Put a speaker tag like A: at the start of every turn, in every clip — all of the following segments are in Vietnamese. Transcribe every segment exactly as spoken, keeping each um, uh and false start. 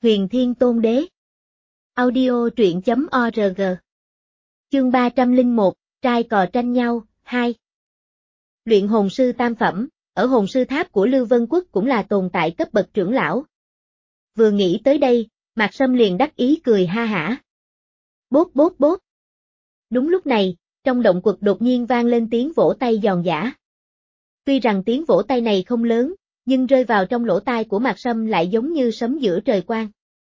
A: Huyền Thiên Tôn Đế. Audio truyện chấm org. Chương ba trăm lẻ một, trai cò tranh nhau, hai. Luyện hồn sư tam phẩm, ở hồn sư tháp của Lưu Vân Quốc cũng là tồn tại cấp bậc trưởng lão. Vừa nghĩ tới đây, Mạc Sâm liền đắc ý cười ha hả. Bốp bốp bốp. Đúng lúc này, trong động quật đột nhiên vang lên tiếng vỗ tay giòn giã. Tuy rằng tiếng vỗ tay này không lớn, nhưng rơi vào trong lỗ tai của Mạc Sâm lại giống như sấm giữa trời quang.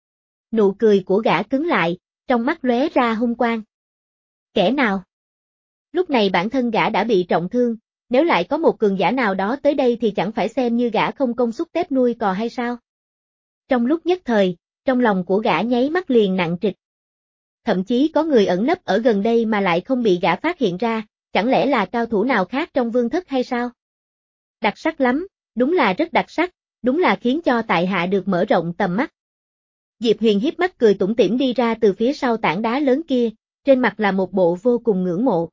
A: Nụ cười của gã cứng lại, trong mắt lóe ra hung quang. Kẻ nào? Lúc này bản thân gã đã bị trọng thương, nếu lại có một cường giả nào đó tới đây thì chẳng phải xem như gã không công xúc tép nuôi cò hay sao? Trong lúc nhất thời, trong lòng của gã nháy mắt liền nặng trịch. Thậm chí có người ẩn nấp ở gần đây mà lại không bị gã phát hiện ra, chẳng lẽ là cao thủ nào khác trong vương thất hay sao? Đặc sắc lắm, đúng là rất đặc sắc, đúng là khiến cho tại hạ được mở rộng tầm mắt. Diệp Huyền hiếp mắt cười tủm tỉm đi ra từ phía sau tảng đá lớn kia, trên mặt là một bộ vô cùng ngưỡng mộ.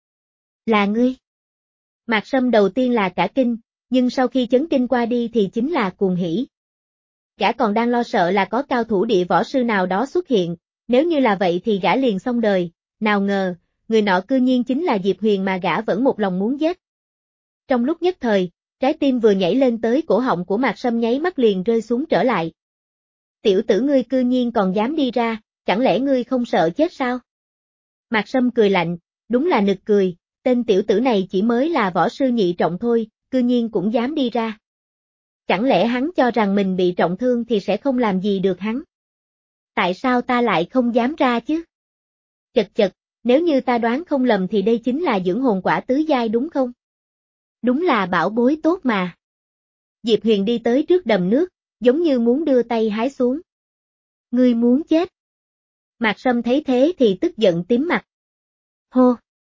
A: Là ngươi? Mạc Sâm đầu tiên là cả kinh, nhưng sau khi chấn kinh qua đi thì chính là cuồng hỉ. Gã còn đang lo sợ là có cao thủ địa võ sư nào đó xuất hiện, nếu như là vậy thì gã liền xong đời, nào ngờ, người nọ cư nhiên chính là Diệp Huyền mà gã vẫn một lòng muốn giết. Trong lúc nhất thời, trái tim vừa nhảy lên tới cổ họng của Mạc Sâm nháy mắt liền rơi xuống trở lại. Tiểu tử ngươi cư nhiên còn dám đi ra, chẳng lẽ ngươi không sợ chết sao? Mạc Sâm cười lạnh, đúng là nực cười, tên tiểu tử này chỉ mới là võ sư nhị trọng thôi, cư nhiên cũng dám đi ra. Chẳng lẽ hắn cho rằng mình bị trọng thương thì sẽ không làm gì được hắn? Tại sao ta lại không dám ra chứ? Chật chật, nếu như ta đoán không lầm thì đây chính là dưỡng hồn quả tứ giai đúng không? Đúng là bảo bối tốt mà. Diệp Huyền đi tới trước đầm nước, giống như muốn đưa tay hái xuống. Ngươi muốn chết. Mạc Sâm thấy thế thì tức giận tím mặt. Hô.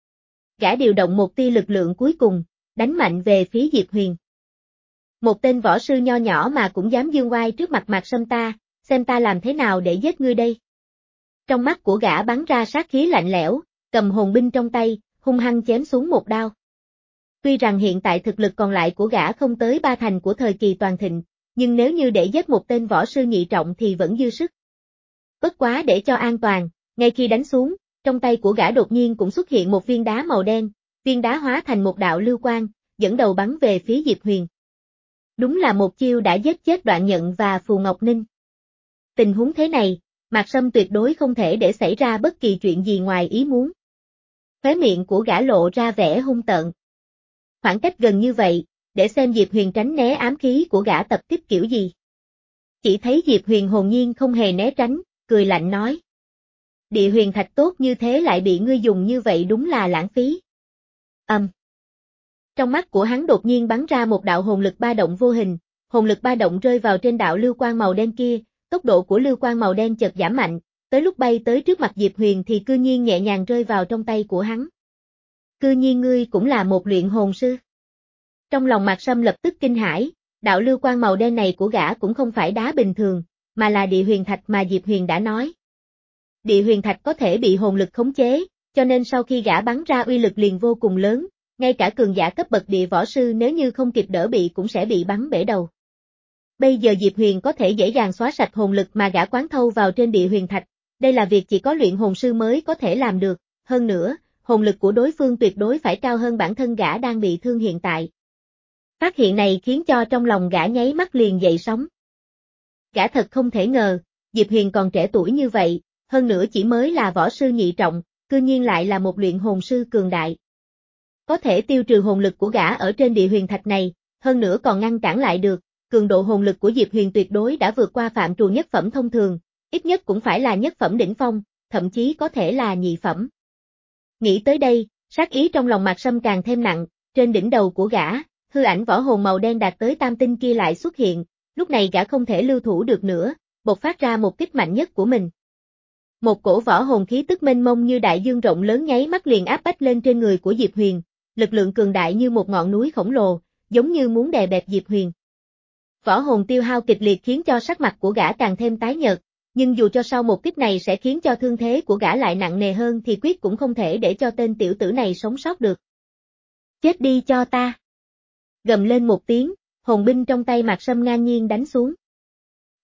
A: Gã điều động một tia lực lượng cuối cùng, đánh mạnh về phía Diệp Huyền. Một tên võ sư nho nhỏ mà cũng dám dương oai trước mặt Mạc Sâm ta, xem ta làm thế nào để giết ngươi đây. Trong mắt của gã bắn ra sát khí lạnh lẽo, cầm hồn binh trong tay, hung hăng chém xuống một đao. Tuy rằng hiện tại thực lực còn lại của gã không tới ba thành của thời kỳ toàn thịnh, nhưng nếu như để giết một tên võ sư nhị trọng thì vẫn dư sức. Bất quá để cho an toàn, ngay khi đánh xuống, trong tay của gã đột nhiên cũng xuất hiện một viên đá màu đen, viên đá hóa thành một đạo lưu quang, dẫn đầu bắn về phía Diệp Huyền. Đúng là một chiêu đã giết chết Đoạn Nhận và Phù Ngọc Ninh. Tình huống thế này, Mạc Sâm tuyệt đối không thể để xảy ra bất kỳ chuyện gì ngoài ý muốn. Khóe miệng của gã lộ ra vẻ hung tợn. Khoảng cách gần như vậy, để xem Diệp Huyền tránh né ám khí của gã tập kích kiểu gì. Chỉ thấy Diệp Huyền hồn nhiên không hề né tránh, cười lạnh nói. Địa huyền thạch tốt như thế lại bị ngươi dùng như vậy đúng là lãng phí. Âm. Um. Trong mắt của hắn đột nhiên bắn ra một đạo hồn lực ba động vô hình, hồn lực ba động rơi vào trên đạo lưu quang màu đen kia, tốc độ của lưu quang màu đen chợt giảm mạnh, tới lúc bay tới trước mặt Diệp Huyền thì cư nhiên nhẹ nhàng rơi vào trong tay của hắn. Cư nhiên ngươi cũng là một luyện hồn sư. Trong lòng Mạc Sâm lập tức kinh hãi, đạo lưu quang màu đen này của gã cũng không phải đá bình thường, mà là địa huyền thạch mà Diệp Huyền đã nói. Địa huyền thạch có thể bị hồn lực khống chế, cho nên sau khi gã bắn ra uy lực liền vô cùng lớn, ngay cả cường giả cấp bậc địa võ sư nếu như không kịp đỡ bị cũng sẽ bị bắn bể đầu. Bây giờ Diệp Huyền có thể dễ dàng xóa sạch hồn lực mà gã quán thâu vào trên địa huyền thạch, đây là việc chỉ có luyện hồn sư mới có thể làm được, hơn nữa, hồn lực của đối phương tuyệt đối phải cao hơn bản thân gã đang bị thương hiện tại. Phát hiện này khiến cho trong lòng gã nháy mắt liền dậy sóng. Gã thật không thể ngờ, Diệp Huyền còn trẻ tuổi như vậy, hơn nữa chỉ mới là võ sư nhị trọng, cư nhiên lại là một luyện hồn sư cường đại. Có thể tiêu trừ hồn lực của gã ở trên địa huyền thạch này, hơn nữa còn ngăn cản lại được, cường độ hồn lực của Diệp Huyền tuyệt đối đã vượt qua phạm trù nhất phẩm thông thường, ít nhất cũng phải là nhất phẩm đỉnh phong, thậm chí có thể là nhị phẩm. Nghĩ tới đây, sát ý trong lòng Mạc Sâm càng thêm nặng, trên đỉnh đầu của gã, hư ảnh võ hồn màu đen đạt tới tam tinh kia lại xuất hiện, lúc này gã không thể lưu thủ được nữa, bộc phát ra một kích mạnh nhất của mình. Một cổ võ hồn khí tức mênh mông như đại dương rộng lớn nháy mắt liền áp bách lên trên người của Diệp Huyền, lực lượng cường đại như một ngọn núi khổng lồ, giống như muốn đè bẹp Diệp Huyền. Võ hồn tiêu hao kịch liệt khiến cho sắc mặt của gã càng thêm tái nhợt, nhưng dù cho sau một kích này sẽ khiến cho thương thế của gã lại nặng nề hơn thì quyết cũng không thể để cho tên tiểu tử này sống sót được. Chết đi cho ta! Gầm lên một tiếng, hồn binh trong tay Mạc Sâm ngang nhiên đánh xuống.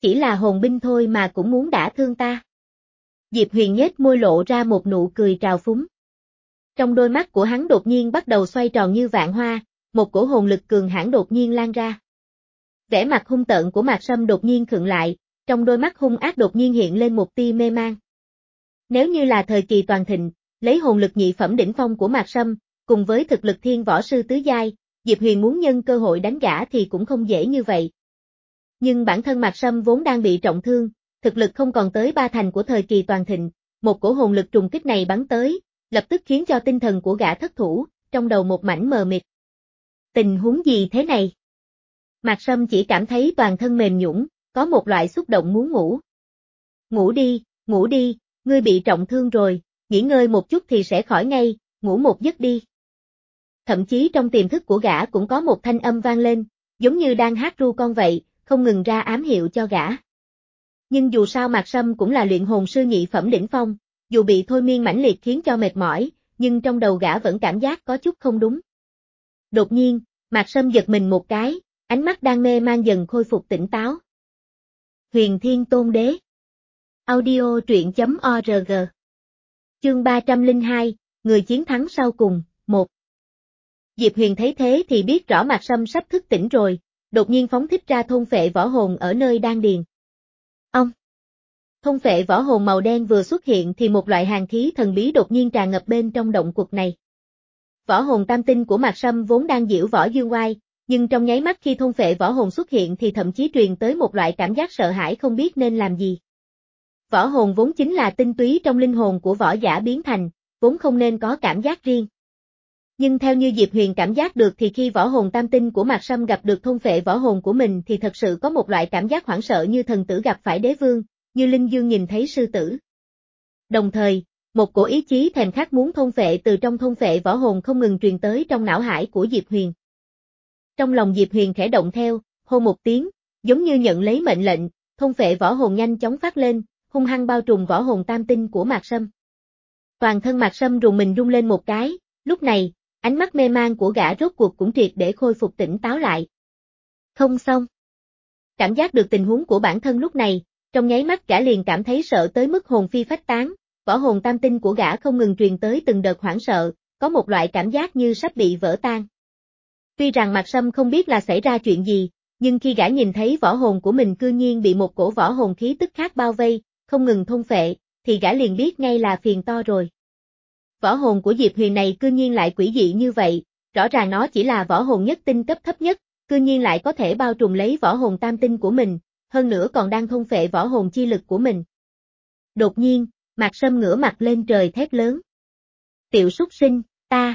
A: Chỉ là hồn binh thôi mà cũng muốn đả thương ta. Diệp Huyền nhếch môi lộ ra một nụ cười trào phúng. Trong đôi mắt của hắn đột nhiên bắt đầu xoay tròn như vạn hoa, một cổ hồn lực cường hãn đột nhiên lan ra. Vẻ mặt hung tợn của Mạc Sâm đột nhiên khựng lại, trong đôi mắt hung ác đột nhiên hiện lên một tia mê man. Nếu như là thời kỳ toàn thịnh, lấy hồn lực nhị phẩm đỉnh phong của Mạc Sâm, cùng với thực lực thiên võ sư tứ giai, Diệp Huyền muốn nhân cơ hội đánh gã thì cũng không dễ như vậy. Nhưng bản thân Mạc Sâm vốn đang bị trọng thương, thực lực không còn tới ba thành của thời kỳ toàn thịnh, một cổ hồn lực trùng kích này bắn tới, lập tức khiến cho tinh thần của gã thất thủ, trong đầu một mảnh mờ mịt. Tình huống gì thế này? Mạc Sâm chỉ cảm thấy toàn thân mềm nhũn, có một loại xúc động muốn ngủ. Ngủ đi, ngủ đi, ngươi bị trọng thương rồi, nghỉ ngơi một chút thì sẽ khỏi ngay, ngủ một giấc đi. Thậm chí trong tiềm thức của gã cũng có một thanh âm vang lên, giống như đang hát ru con vậy, không ngừng ra ám hiệu cho gã. Nhưng dù sao Mạc Sâm cũng là luyện hồn sư nhị phẩm đỉnh phong, dù bị thôi miên mãnh liệt khiến cho mệt mỏi, nhưng trong đầu gã vẫn cảm giác có chút không đúng. Đột nhiên, Mạc Sâm giật mình một cái, ánh mắt đang mê man dần khôi phục tỉnh táo. Huyền Thiên Tôn Đế. Audio truyện chấm org. Chương ba trăm lẻ hai, người chiến thắng sau cùng, một. Diệp Huyền thấy thế thì biết rõ Mạc Sâm sắp thức tỉnh rồi, đột nhiên phóng thích ra thôn phệ võ hồn ở nơi đan điền. Ông. Thôn phệ võ hồn màu đen vừa xuất hiện thì một loại hàn khí thần bí đột nhiên tràn ngập bên trong động quật này. Võ hồn tam tinh của Mạc Sâm vốn đang diễu võ dương oai, nhưng trong nháy mắt khi thôn phệ võ hồn xuất hiện thì thậm chí truyền tới một loại cảm giác sợ hãi không biết nên làm gì. Võ hồn vốn chính là tinh túy trong linh hồn của võ giả biến thành, vốn không nên có cảm giác riêng. Nhưng theo như Diệp Huyền cảm giác được thì khi võ hồn tam tinh của Mạc Sâm gặp được thôn phệ võ hồn của mình thì thật sự có một loại cảm giác hoảng sợ như thần tử gặp phải đế vương, như linh dương nhìn thấy sư tử. Đồng thời, một cổ ý chí thèm khát muốn thôn phệ từ trong thôn phệ võ hồn không ngừng truyền tới trong não hải của Diệp Huyền. Trong lòng Diệp Huyền khẽ động theo, hô một tiếng, giống như nhận lấy mệnh lệnh, thôn phệ võ hồn nhanh chóng phát lên, hung hăng bao trùm võ hồn tam tinh của Mạc Sâm. Toàn thân Mạc Sâm rùng mình rung lên một cái, lúc này, ánh mắt mê man của gã rốt cuộc cũng triệt để khôi phục tỉnh táo lại. Không xong. Cảm giác được tình huống của bản thân lúc này, trong nháy mắt gã liền cảm thấy sợ tới mức hồn phi phách tán, võ hồn tam tinh của gã không ngừng truyền tới từng đợt hoảng sợ, có một loại cảm giác như sắp bị vỡ tan. Tuy rằng Mạc Sâm không biết là xảy ra chuyện gì, nhưng khi gã nhìn thấy võ hồn của mình cư nhiên bị một cổ võ hồn khí tức khác bao vây, không ngừng thôn phệ, thì gã liền biết ngay là phiền to rồi. Võ hồn của Diệp Huyền này cư nhiên lại quỷ dị như vậy, rõ ràng nó chỉ là võ hồn nhất tinh cấp thấp nhất, cư nhiên lại có thể bao trùm lấy võ hồn tam tinh của mình, hơn nữa còn đang thôn phệ võ hồn chi lực của mình. Đột nhiên, Mạc Sâm ngửa mặt lên trời thét lớn. Tiểu súc sinh, ta.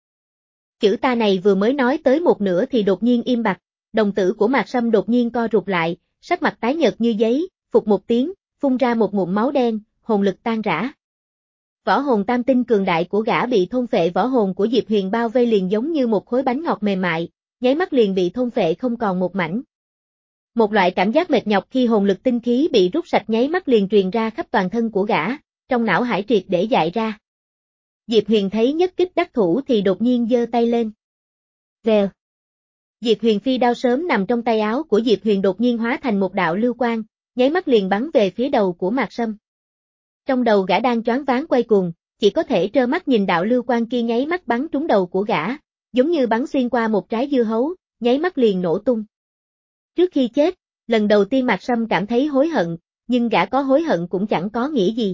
A: Chữ ta này vừa mới nói tới một nửa thì đột nhiên im bặt, đồng tử của Mạc Sâm đột nhiên co rụt lại, sắc mặt tái nhợt như giấy, phụt một tiếng, phun ra một ngụm máu đen, hồn lực tan rã. Võ hồn tam tinh cường đại của gã bị thôn phệ võ hồn của Diệp Huyền bao vây liền giống như một khối bánh ngọt mềm mại, nháy mắt liền bị thôn phệ không còn một mảnh. Một loại cảm giác mệt nhọc khi hồn lực tinh khí bị rút sạch nháy mắt liền truyền ra khắp toàn thân của gã, trong não hải triệt để dại ra. Diệp Huyền thấy nhất kích đắc thủ thì đột nhiên giơ tay lên. Vèo. Diệp Huyền phi đao sớm nằm trong tay áo của Diệp Huyền đột nhiên hóa thành một đạo lưu quang, nháy mắt liền bắn về phía đầu của Mạc Sâm. Trong đầu gã đang choáng váng quay cuồng, chỉ có thể trơ mắt nhìn đạo lưu quang kia nháy mắt bắn trúng đầu của gã, giống như bắn xuyên qua một trái dưa hấu, nháy mắt liền nổ tung. Trước khi chết, lần đầu tiên Mạc Sâm cảm thấy hối hận, nhưng gã có hối hận cũng chẳng có nghĩa gì.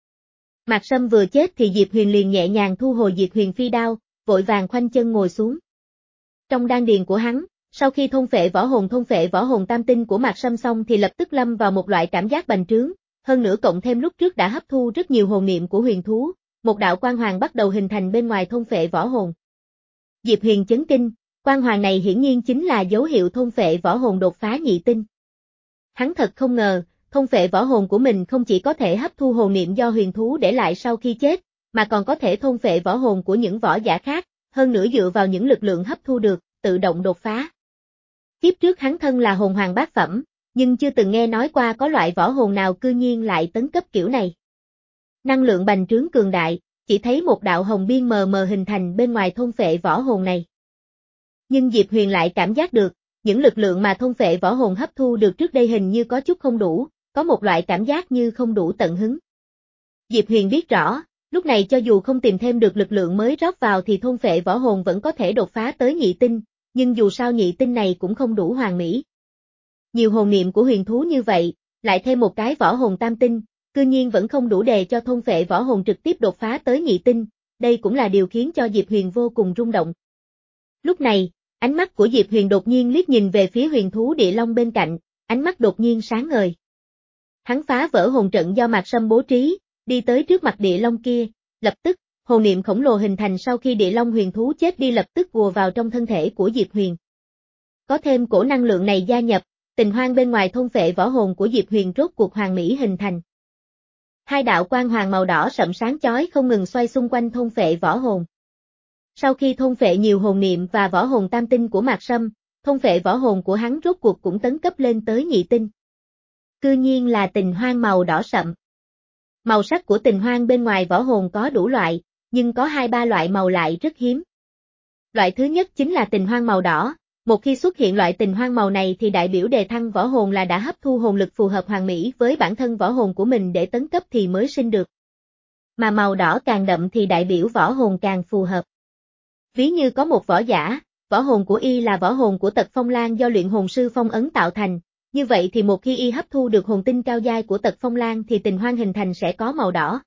A: Mạc Sâm vừa chết thì Diệp Huyền liền nhẹ nhàng thu hồi Diệp Huyền phi đao, vội vàng khoanh chân ngồi xuống. Trong đan điền của hắn, sau khi thôn phệ võ hồn thôn phệ võ hồn tam tinh của Mạc Sâm xong thì lập tức lâm vào một loại cảm giác bành trướng, hơn nữa cộng thêm lúc trước đã hấp thu rất nhiều hồn niệm của huyền thú, một đạo quang hoàng bắt đầu hình thành bên ngoài thôn phệ võ hồn. Diệp Huyền chấn kinh, quang hoàng này hiển nhiên chính là dấu hiệu thôn phệ võ hồn đột phá nhị tinh. Hắn thật không ngờ, thôn phệ võ hồn của mình không chỉ có thể hấp thu hồn niệm do huyền thú để lại sau khi chết, mà còn có thể thôn phệ võ hồn của những võ giả khác, hơn nữa dựa vào những lực lượng hấp thu được, tự động đột phá. Kiếp trước hắn thân là hồn hoàng bát phẩm, nhưng chưa từng nghe nói qua có loại võ hồn nào cư nhiên lại tấn cấp kiểu này. Năng lượng bành trướng cường đại, chỉ thấy một đạo hồng biên mờ mờ hình thành bên ngoài thôn phệ võ hồn này. Nhưng Diệp Huyền lại cảm giác được, những lực lượng mà thôn phệ võ hồn hấp thu được trước đây hình như có chút không đủ, có một loại cảm giác như không đủ tận hứng. Diệp Huyền biết rõ, lúc này cho dù không tìm thêm được lực lượng mới rót vào thì thôn phệ võ hồn vẫn có thể đột phá tới nhị tinh, nhưng dù sao nhị tinh này cũng không đủ hoàn mỹ. Nhiều hồn niệm của huyền thú như vậy, lại thêm một cái võ hồn tam tinh, cư nhiên vẫn không đủ để cho thôn phệ võ hồn trực tiếp đột phá tới nhị tinh, đây cũng là điều khiến cho Diệp Huyền vô cùng rung động. Lúc này, ánh mắt của Diệp Huyền đột nhiên liếc nhìn về phía huyền thú địa long bên cạnh, ánh mắt đột nhiên sáng ngời. Hắn phá vỡ hồn trận do Mạc Sâm bố trí, đi tới trước mặt địa long kia, lập tức, hồn niệm khổng lồ hình thành sau khi địa long huyền thú chết đi lập tức ùa vào trong thân thể của Diệp Huyền. Có thêm cổ năng lượng này gia nhập, tình hoang bên ngoài thôn phệ võ hồn của Diệp Huyền rốt cuộc hoàn mỹ hình thành. Hai đạo quang hoàng màu đỏ sậm sáng chói không ngừng xoay xung quanh thôn phệ võ hồn. Sau khi thôn phệ nhiều hồn niệm và võ hồn tam tinh của Mạc Sâm, thôn phệ võ hồn của hắn rốt cuộc cũng tấn cấp lên tới nhị tinh. Cư nhiên là tình hoang màu đỏ sậm. Màu sắc của tình hoang bên ngoài võ hồn có đủ loại, nhưng có hai ba loại màu lại rất hiếm. Loại thứ nhất chính là tình hoang màu đỏ, một khi xuất hiện loại tình hoang màu này thì đại biểu đề thăng võ hồn là đã hấp thu hồn lực phù hợp hoàn mỹ với bản thân võ hồn của mình để tấn cấp thì mới sinh được. Mà màu đỏ càng đậm thì đại biểu võ hồn càng phù hợp. Ví như có một võ giả, võ hồn của y là võ hồn của Tật Phong Lan do luyện hồn sư phong ấn tạo thành, như vậy thì một khi y hấp thu được hồn tinh cao giai của Tật Phong Lan thì tình hoang hình thành sẽ có màu đỏ.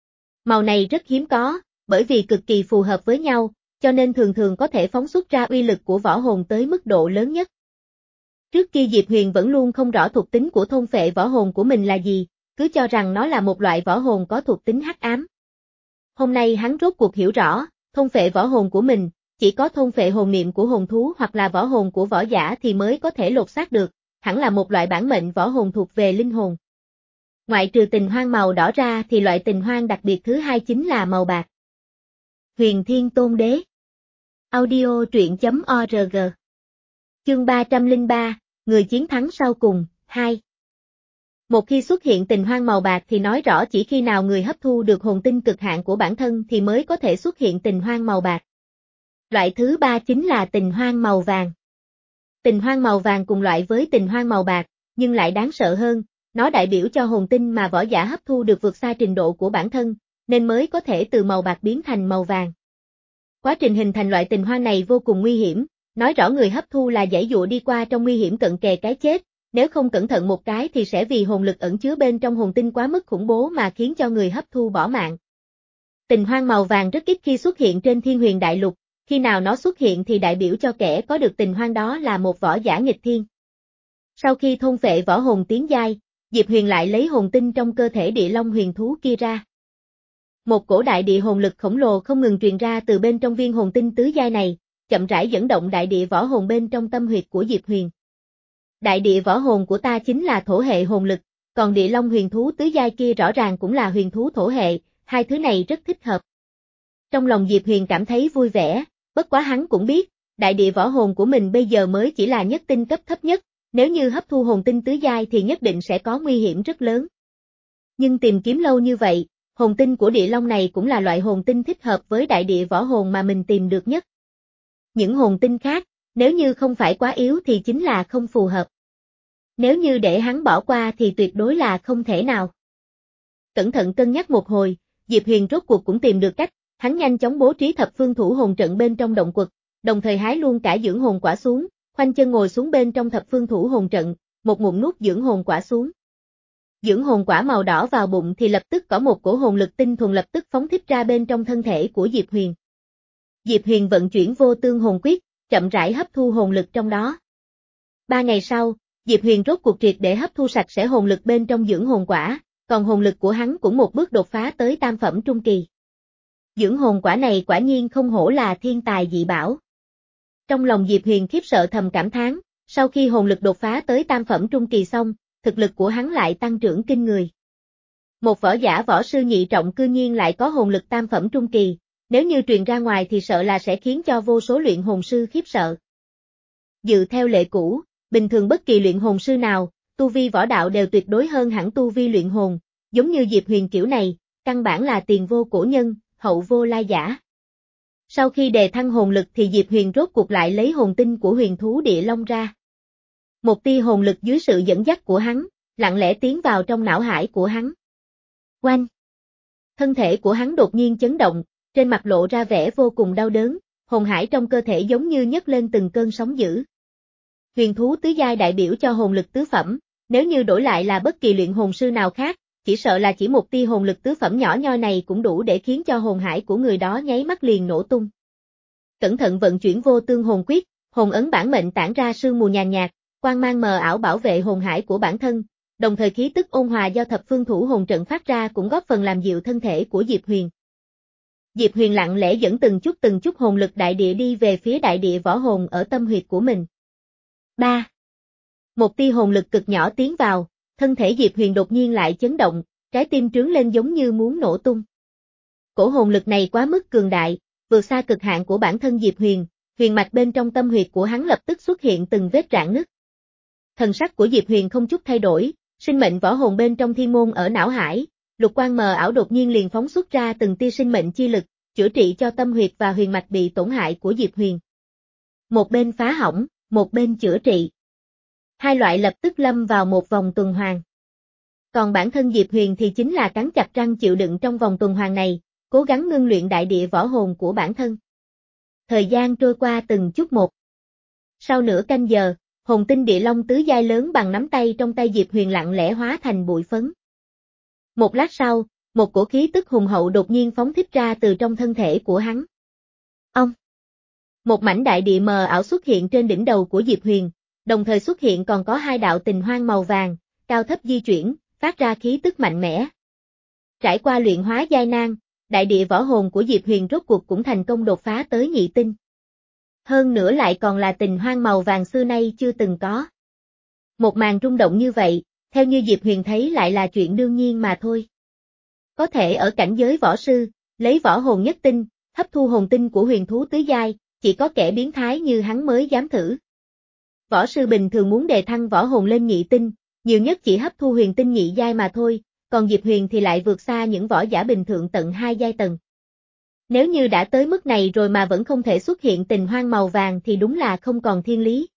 A: Màu này rất hiếm có, bởi vì cực kỳ phù hợp với nhau, cho nên thường thường có thể phóng xuất ra uy lực của võ hồn tới mức độ lớn nhất. Trước kia Diệp Huyền vẫn luôn không rõ thuộc tính của thôn phệ võ hồn của mình là gì, cứ cho rằng nó là một loại võ hồn có thuộc tính hắc ám. Hôm nay hắn rốt cuộc hiểu rõ, thôn phệ võ hồn của mình, chỉ có thôn phệ hồn niệm của hồn thú hoặc là võ hồn của võ giả thì mới có thể lột xác được, hẳn là một loại bản mệnh võ hồn thuộc về linh hồn. Ngoại trừ tình hoang màu đỏ ra thì loại tình hoang đặc biệt thứ hai chính là màu bạc. Huyền Thiên Tôn Đế. Audio truyện chấm org. Chương ba trăm lẻ ba, người chiến thắng sau cùng, hai. Một khi xuất hiện tình hoang màu bạc thì nói rõ chỉ khi nào người hấp thu được hồn tinh cực hạn của bản thân thì mới có thể xuất hiện tình hoang màu bạc. Loại thứ ba chính là tình hoang màu vàng. Tình hoang màu vàng cùng loại với tình hoang màu bạc, nhưng lại đáng sợ hơn, nó đại biểu cho hồn tinh mà võ giả hấp thu được vượt xa trình độ của bản thân, nên mới có thể từ màu bạc biến thành màu vàng. Quá trình hình thành loại tình hoang này vô cùng nguy hiểm, nói rõ người hấp thu là giãy dụa đi qua trong nguy hiểm cận kề cái chết, nếu không cẩn thận một cái thì sẽ vì hồn lực ẩn chứa bên trong hồn tinh quá mức khủng bố mà khiến cho người hấp thu bỏ mạng. Tình hoang màu vàng rất ít khi xuất hiện trên Thiên Huyền Đại Lục, khi nào nó xuất hiện thì đại biểu cho kẻ có được tình hoang đó là một võ giả nghịch thiên. Sau khi thôn phệ võ hồn tiến giai, Diệp Huyền lại lấy hồn tinh trong cơ thể địa long huyền thú kia ra. Một cổ đại địa hồn lực khổng lồ không ngừng truyền ra từ bên trong viên hồn tinh tứ giai này, chậm rãi dẫn động đại địa võ hồn bên trong tâm huyệt của Diệp Huyền. Đại địa võ hồn của ta chính là thổ hệ hồn lực, còn địa long huyền thú tứ giai kia rõ ràng cũng là huyền thú thổ hệ, hai thứ này rất thích hợp. Trong lòng Diệp Huyền cảm thấy vui vẻ, bất quá hắn cũng biết, đại địa võ hồn của mình bây giờ mới chỉ là nhất tinh cấp thấp nhất, nếu như hấp thu hồn tinh tứ giai thì nhất định sẽ có nguy hiểm rất lớn. Nhưng tìm kiếm lâu như vậy, hồn tinh của địa long này cũng là loại hồn tinh thích hợp với đại địa võ hồn mà mình tìm được nhất. Những hồn tinh khác, nếu như không phải quá yếu thì chính là không phù hợp. Nếu như để hắn bỏ qua thì tuyệt đối là không thể nào. Cẩn thận cân nhắc một hồi, Diệp Huyền rốt cuộc cũng tìm được cách, hắn nhanh chóng bố trí thập phương thủ hồn trận bên trong động quật, đồng thời hái luôn cả dưỡng hồn quả xuống, khoanh chân ngồi xuống bên trong thập phương thủ hồn trận, một ngụm nuốt dưỡng hồn quả xuống. Dưỡng hồn quả màu đỏ vào bụng thì lập tức có một cổ hồn lực tinh thuần lập tức phóng thích ra bên trong thân thể của Diệp Huyền. Diệp Huyền vận chuyển vô tương hồn quyết, chậm rãi hấp thu hồn lực trong đó. Ba ngày sau, Diệp Huyền rốt cuộc triệt để hấp thu sạch sẽ hồn lực bên trong dưỡng hồn quả, còn hồn lực của hắn cũng một bước đột phá tới tam phẩm trung kỳ. Dưỡng hồn quả này quả nhiên không hổ là thiên tài dị bảo. Trong lòng Diệp Huyền khiếp sợ thầm cảm thán, sau khi hồn lực đột phá tới tam phẩm trung kỳ xong, thực lực của hắn lại tăng trưởng kinh người. Một võ giả võ sư nhị trọng cư nhiên lại có hồn lực tam phẩm trung kỳ, nếu như truyền ra ngoài thì sợ là sẽ khiến cho vô số luyện hồn sư khiếp sợ. Dự theo lệ cũ, bình thường bất kỳ luyện hồn sư nào, tu vi võ đạo đều tuyệt đối hơn hẳn tu vi luyện hồn, giống như Diệp Huyền kiểu này, căn bản là tiền vô cổ nhân, hậu vô lai giả. Sau khi đề thăng hồn lực thì Diệp Huyền rốt cuộc lại lấy hồn tinh của huyền thú địa long ra. Một tia hồn lực dưới sự dẫn dắt của hắn, lặng lẽ tiến vào trong não hải của hắn. Oanh! Thân thể của hắn đột nhiên chấn động, trên mặt lộ ra vẻ vô cùng đau đớn, hồn hải trong cơ thể giống như nhấc lên từng cơn sóng dữ. Huyền thú tứ giai đại biểu cho hồn lực tứ phẩm, nếu như đổi lại là bất kỳ luyện hồn sư nào khác, chỉ sợ là chỉ một tia hồn lực tứ phẩm nhỏ nhoi này cũng đủ để khiến cho hồn hải của người đó nháy mắt liền nổ tung. Cẩn thận vận chuyển vô tương hồn quyết, hồn ấn bản mệnh tản ra sương mù nhàn nhạt, quang mang mờ ảo bảo vệ hồn hải của bản thân, đồng thời khí tức ôn hòa do thập phương thủ hồn trận phát ra cũng góp phần làm dịu thân thể của Diệp Huyền. Diệp Huyền lặng lẽ dẫn từng chút từng chút hồn lực đại địa đi về phía đại địa võ hồn ở tâm huyệt của mình. ba. Một tia hồn lực cực nhỏ tiến vào, thân thể Diệp Huyền đột nhiên lại chấn động, trái tim trướng lên giống như muốn nổ tung. Cổ hồn lực này quá mức cường đại, vượt xa cực hạn của bản thân Diệp Huyền, huyền mạch bên trong tâm huyệt của hắn lập tức xuất hiện từng vết rạn nứt. Thần sắc của Diệp Huyền không chút thay đổi, sinh mệnh võ hồn bên trong thiên môn ở não hải, lục quang mờ ảo đột nhiên liền phóng xuất ra từng tia sinh mệnh chi lực, chữa trị cho tâm huyệt và huyền mạch bị tổn hại của Diệp Huyền. Một bên phá hỏng, một bên chữa trị. Hai loại lập tức lâm vào một vòng tuần hoàn. Còn bản thân Diệp Huyền thì chính là cắn chặt răng chịu đựng trong vòng tuần hoàn này, cố gắng ngưng luyện đại địa võ hồn của bản thân. Thời gian trôi qua từng chút một. Sau nửa canh giờ, hồn tinh địa long tứ giai lớn bằng nắm tay trong tay Diệp Huyền lặng lẽ hóa thành bụi phấn. Một lát sau, một cổ khí tức hùng hậu đột nhiên phóng thích ra từ trong thân thể của hắn. Ông! Một mảnh đại địa mờ ảo xuất hiện trên đỉnh đầu của Diệp Huyền, đồng thời xuất hiện còn có hai đạo tình hoang màu vàng, cao thấp di chuyển, phát ra khí tức mạnh mẽ. Trải qua luyện hóa giai nan, đại địa võ hồn của Diệp Huyền rốt cuộc cũng thành công đột phá tới nhị tinh. Hơn nữa lại còn là tình hoang màu vàng xưa nay chưa từng có. Một màn rung động như vậy, theo như Diệp Huyền thấy lại là chuyện đương nhiên mà thôi. Có thể ở cảnh giới võ sư, lấy võ hồn nhất tinh, hấp thu hồn tinh của huyền thú tứ giai, chỉ có kẻ biến thái như hắn mới dám thử. Võ sư bình thường muốn đề thăng võ hồn lên nhị tinh, nhiều nhất chỉ hấp thu huyền tinh nhị giai mà thôi, còn Diệp Huyền thì lại vượt xa những võ giả bình thường tận hai giai tầng. Nếu như đã tới mức này rồi mà vẫn không thể xuất hiện tình hoang màu vàng thì đúng là không còn thiên lý.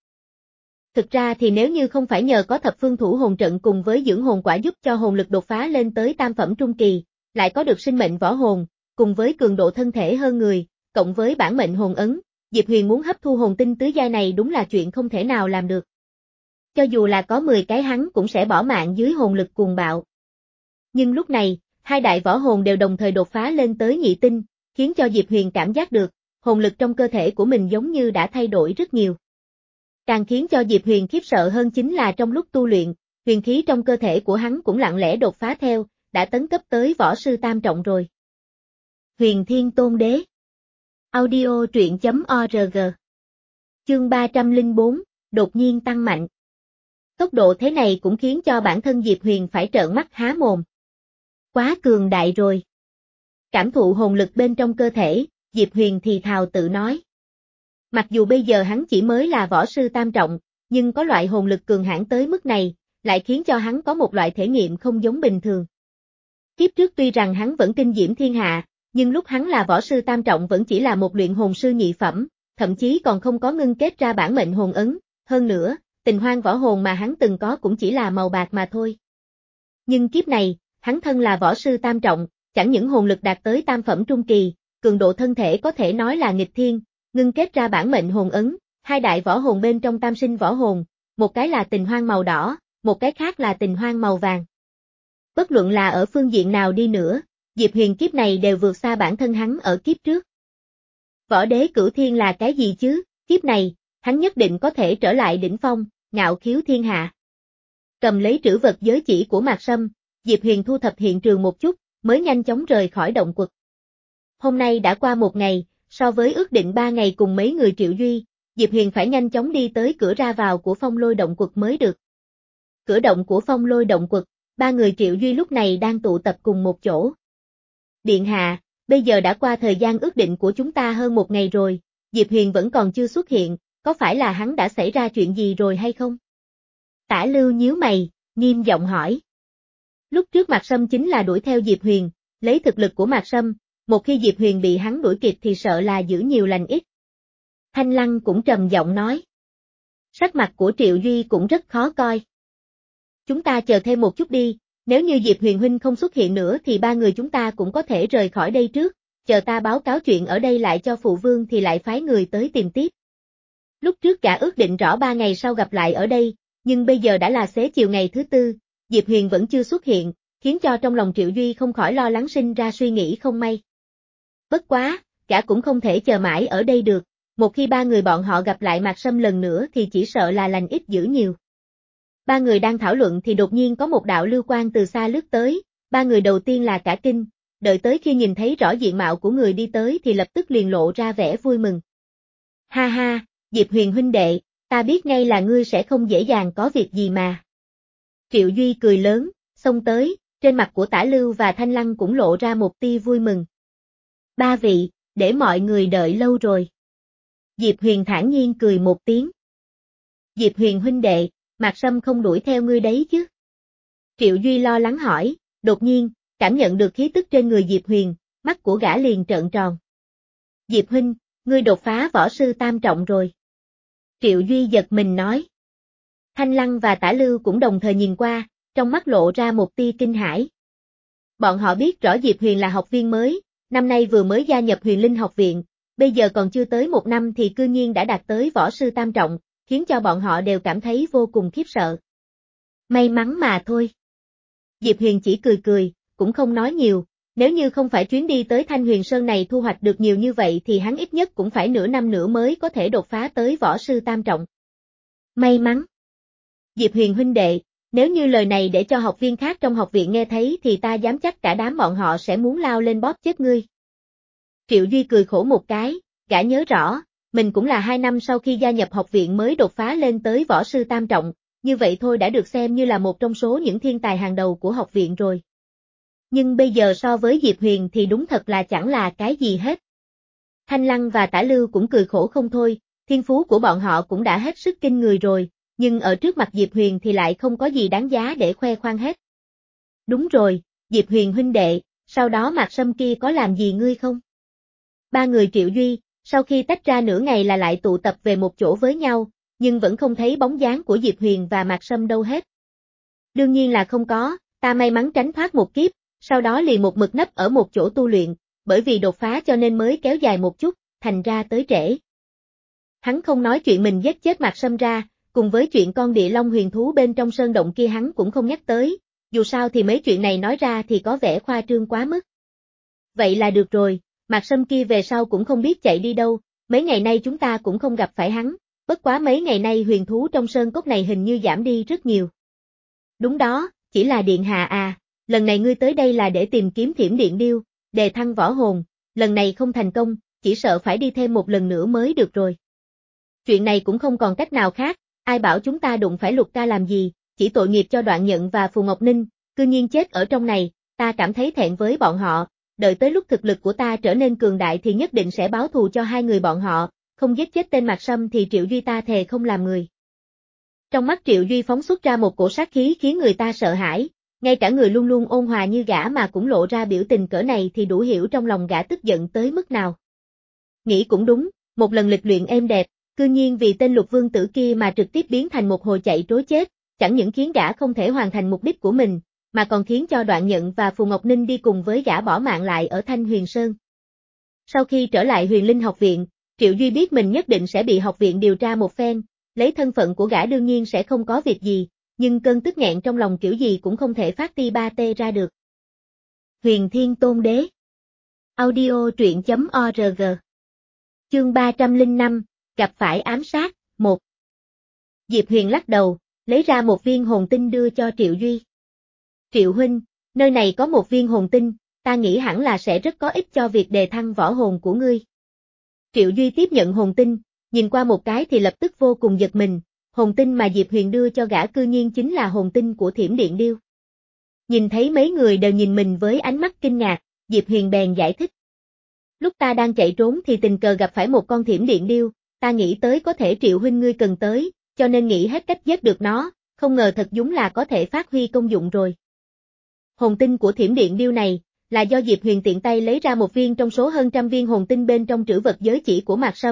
A: Thực ra thì nếu như không phải nhờ có thập phương thủ hồn trận cùng với dưỡng hồn quả giúp cho hồn lực đột phá lên tới tam phẩm trung kỳ, lại có được sinh mệnh võ hồn, cùng với cường độ thân thể hơn người, cộng với bản mệnh hồn ấn, Diệp Huyền muốn hấp thu hồn tinh tứ giai này đúng là chuyện không thể nào làm được. Cho dù là có mười cái hắn cũng sẽ bỏ mạng dưới hồn lực cuồng bạo. Nhưng lúc này, hai đại võ hồn đều đồng thời đột phá lên tới nhị tinh, khiến cho Diệp Huyền cảm giác được, hồn lực trong cơ thể của mình giống như đã thay đổi rất nhiều. Càng khiến cho Diệp Huyền khiếp sợ hơn chính là trong lúc tu luyện, huyền khí trong cơ thể của hắn cũng lặng lẽ đột phá theo, đã tấn cấp tới võ sư tam trọng rồi. Huyền Thiên Tôn Đế. Audio truyện chấm org. Chương ba trăm lẻ bốn, đột nhiên tăng mạnh. Tốc độ thế này cũng khiến cho bản thân Diệp Huyền phải trợn mắt há mồm. Quá cường đại rồi. Cảm thụ hồn lực bên trong cơ thể, Diệp Huyền thì thào tự nói. Mặc dù bây giờ hắn chỉ mới là võ sư tam trọng, nhưng có loại hồn lực cường hãn tới mức này, lại khiến cho hắn có một loại thể nghiệm không giống bình thường. Kiếp trước tuy rằng hắn vẫn kinh diễm thiên hạ, nhưng lúc hắn là võ sư tam trọng vẫn chỉ là một luyện hồn sư nhị phẩm, thậm chí còn không có ngưng kết ra bản mệnh hồn ấn, hơn nữa, tình hoang võ hồn mà hắn từng có cũng chỉ là màu bạc mà thôi. Nhưng kiếp này, hắn thân là võ sư tam trọng, chẳng những hồn lực đạt tới tam phẩm trung kỳ, cường độ thân thể có thể nói là nghịch thiên, ngưng kết ra bản mệnh hồn ấn, hai đại võ hồn bên trong tam sinh võ hồn, một cái là tình hoang màu đỏ, một cái khác là tình hoang màu vàng. Bất luận là ở phương diện nào đi nữa, Diệp Huyền kiếp này đều vượt xa bản thân hắn ở kiếp trước. Võ đế cửu thiên là cái gì chứ, kiếp này, hắn nhất định có thể trở lại đỉnh phong, ngạo khiếu thiên hạ. Cầm lấy trữ vật giới chỉ của Mạc Sâm, Diệp Huyền thu thập hiện trường một chút, mới nhanh chóng rời khỏi động quật. Hôm nay đã qua một ngày, so với ước định ba ngày cùng mấy người Triệu Duy, Diệp Huyền phải nhanh chóng đi tới cửa ra vào của Phong Lôi động quật mới được. Cửa động của Phong Lôi động quật, ba người Triệu Duy lúc này đang tụ tập cùng một chỗ. Điện hạ, bây giờ đã qua thời gian ước định của chúng ta hơn một ngày rồi, Diệp Huyền vẫn còn chưa xuất hiện, có phải là hắn đã xảy ra chuyện gì rồi hay không? Tả Lưu nhíu mày, nghiêm giọng hỏi. Lúc trước Mạc Sâm chính là đuổi theo Diệp Huyền, lấy thực lực của Mạc Sâm, một khi Diệp Huyền bị hắn đuổi kịp thì sợ là giữ nhiều lành ít. Thanh Lăng cũng trầm giọng nói. Sắc mặt của Triệu Duy cũng rất khó coi. Chúng ta chờ thêm một chút đi, nếu như Diệp Huyền huynh không xuất hiện nữa thì ba người chúng ta cũng có thể rời khỏi đây trước, chờ ta báo cáo chuyện ở đây lại cho phụ vương thì lại phái người tới tìm tiếp. Lúc trước gã ước định rõ ba ngày sau gặp lại ở đây, nhưng bây giờ đã là xế chiều ngày thứ tư, Diệp Huyền vẫn chưa xuất hiện, khiến cho trong lòng Triệu Duy không khỏi lo lắng sinh ra suy nghĩ không may. Bất quá, gã cũng không thể chờ mãi ở đây được, một khi ba người bọn họ gặp lại Mạc Sâm lần nữa thì chỉ sợ là lành ít dữ nhiều. Ba người đang thảo luận thì đột nhiên có một đạo lưu quang từ xa lướt tới, ba người đầu tiên là cả kinh, đợi tới khi nhìn thấy rõ diện mạo của người đi tới thì lập tức liền lộ ra vẻ vui mừng. Ha ha, Diệp Huyền huynh đệ, ta biết ngay là ngươi sẽ không dễ dàng có việc gì mà. Triệu Duy cười lớn, xông tới, trên mặt của Tả Lưu và Thanh Lăng cũng lộ ra một tia vui mừng. Ba vị, để mọi người đợi lâu rồi. Diệp Huyền thản nhiên cười một tiếng. Diệp Huyền huynh đệ, Mạc Sâm không đuổi theo ngươi đấy chứ? Triệu Duy lo lắng hỏi, đột nhiên, cảm nhận được khí tức trên người Diệp Huyền, mắt của gã liền trợn tròn. Diệp huynh, ngươi đột phá võ sư tam trọng rồi. Triệu Duy giật mình nói. Thanh Lăng và Tả Lưu cũng đồng thời nhìn qua, trong mắt lộ ra một tia kinh hãi. Bọn họ biết rõ Diệp Huyền là học viên mới, năm nay vừa mới gia nhập Huyền Linh học viện, bây giờ còn chưa tới một năm thì cư nhiên đã đạt tới võ sư tam trọng, khiến cho bọn họ đều cảm thấy vô cùng khiếp sợ. May mắn mà thôi. Diệp Huyền chỉ cười cười, cũng không nói nhiều, nếu như không phải chuyến đi tới Thanh Huyền Sơn này thu hoạch được nhiều như vậy thì hắn ít nhất cũng phải nửa năm nữa mới có thể đột phá tới võ sư tam trọng. May mắn. Diệp Huyền huynh đệ, nếu như lời này để cho học viên khác trong học viện nghe thấy thì ta dám chắc cả đám bọn họ sẽ muốn lao lên bóp chết ngươi. Triệu Duy cười khổ một cái, gã nhớ rõ, mình cũng là hai năm sau khi gia nhập học viện mới đột phá lên tới võ sư tam trọng, như vậy thôi đã được xem như là một trong số những thiên tài hàng đầu của học viện rồi. Nhưng bây giờ so với Diệp Huyền thì đúng thật là chẳng là cái gì hết. Thanh Lăng và Tả Lưu cũng cười khổ không thôi, thiên phú của bọn họ cũng đã hết sức kinh người rồi, nhưng ở trước mặt Diệp Huyền thì lại không có gì đáng giá để khoe khoang hết. Đúng rồi, Diệp Huyền huynh đệ, sau đó Mạc Sâm kia có làm gì ngươi không? Ba người Triệu Duy, sau khi tách ra nửa ngày là lại tụ tập về một chỗ với nhau, nhưng vẫn không thấy bóng dáng của Diệp Huyền và Mạc Sâm đâu hết. Đương nhiên là không có, ta may mắn tránh thoát một kiếp, sau đó liền một mực nấp ở một chỗ tu luyện, bởi vì đột phá cho nên mới kéo dài một chút, thành ra tới trễ. Hắn không nói chuyện mình giết chết Mạc Sâm ra, cùng với chuyện con địa long huyền thú bên trong sơn động kia hắn cũng không nhắc tới, dù sao thì mấy chuyện này nói ra thì có vẻ khoa trương quá mức. Vậy là được rồi, Mạc Sâm kia về sau cũng không biết chạy đi đâu, mấy ngày nay chúng ta cũng không gặp phải hắn, bất quá mấy ngày nay huyền thú trong sơn cốc này hình như giảm đi rất nhiều. Đúng đó, chỉ là điện hạ à, lần này ngươi tới đây là để tìm kiếm Thiểm Điện Điêu, đề thăng võ hồn, lần này không thành công, chỉ sợ phải đi thêm một lần nữa mới được rồi. Chuyện này cũng không còn cách nào khác, ai bảo chúng ta đụng phải Lục ca làm gì, chỉ tội nghiệp cho Đoạn Nhận và Phù Ngọc Ninh, cư nhiên chết ở trong này, ta cảm thấy thẹn với bọn họ, đợi tới lúc thực lực của ta trở nên cường đại thì nhất định sẽ báo thù cho hai người bọn họ, không giết chết tên Mạc Sâm thì Triệu Duy ta thề không làm người. Trong mắt Triệu Duy phóng xuất ra một cổ sát khí khiến người ta sợ hãi, ngay cả người luôn luôn ôn hòa như gã mà cũng lộ ra biểu tình cỡ này thì đủ hiểu trong lòng gã tức giận tới mức nào. Nghĩ cũng đúng, một lần lịch luyện êm đẹp, cư nhiên vì tên Lục Vương tử kia mà trực tiếp biến thành một hồi chạy trối chết, chẳng những khiến gã không thể hoàn thành mục đích của mình, mà còn khiến cho Đoạn Nhận và Phù Ngọc Ninh đi cùng với gã bỏ mạng lại ở Thanh Huyền Sơn. Sau khi trở lại Huyền Linh học viện, Triệu Duy biết mình nhất định sẽ bị học viện điều tra một phen, lấy thân phận của gã đương nhiên sẽ không có việc gì, nhưng cơn tức nghẹn trong lòng kiểu gì cũng không thể phát ti ba tê ra được. Huyền Thiên Tôn Đế Audio truyện chấm org Chương ba trăm lẻ năm, gặp phải ám sát, một. Diệp Huyền lắc đầu, lấy ra một viên hồn tinh đưa cho Triệu Duy. Triệu huynh, nơi này có một viên hồn tinh, ta nghĩ hẳn là sẽ rất có ích cho việc đề thăng võ hồn của ngươi. Triệu Duy tiếp nhận hồn tinh, nhìn qua một cái thì lập tức vô cùng giật mình, hồn tinh mà Diệp Huyền đưa cho gã cư nhiên chính là hồn tinh của Thiểm Điện Điêu. Nhìn thấy mấy người đều nhìn mình với ánh mắt kinh ngạc, Diệp Huyền bèn giải thích. Lúc ta đang chạy trốn thì tình cờ gặp phải một con Thiểm Điện Điêu, ta nghĩ tới có thể Triệu huynh ngươi cần tới, cho nên nghĩ hết cách giết được nó, không ngờ thật đúng là có thể phát huy công dụng rồi. Hồn tinh của Thiểm Điện Điêu này, là do Diệp Huyền tiện tay lấy ra một viên trong số hơn trăm viên hồn tinh bên trong trữ vật giới chỉ của Mạc Sâm,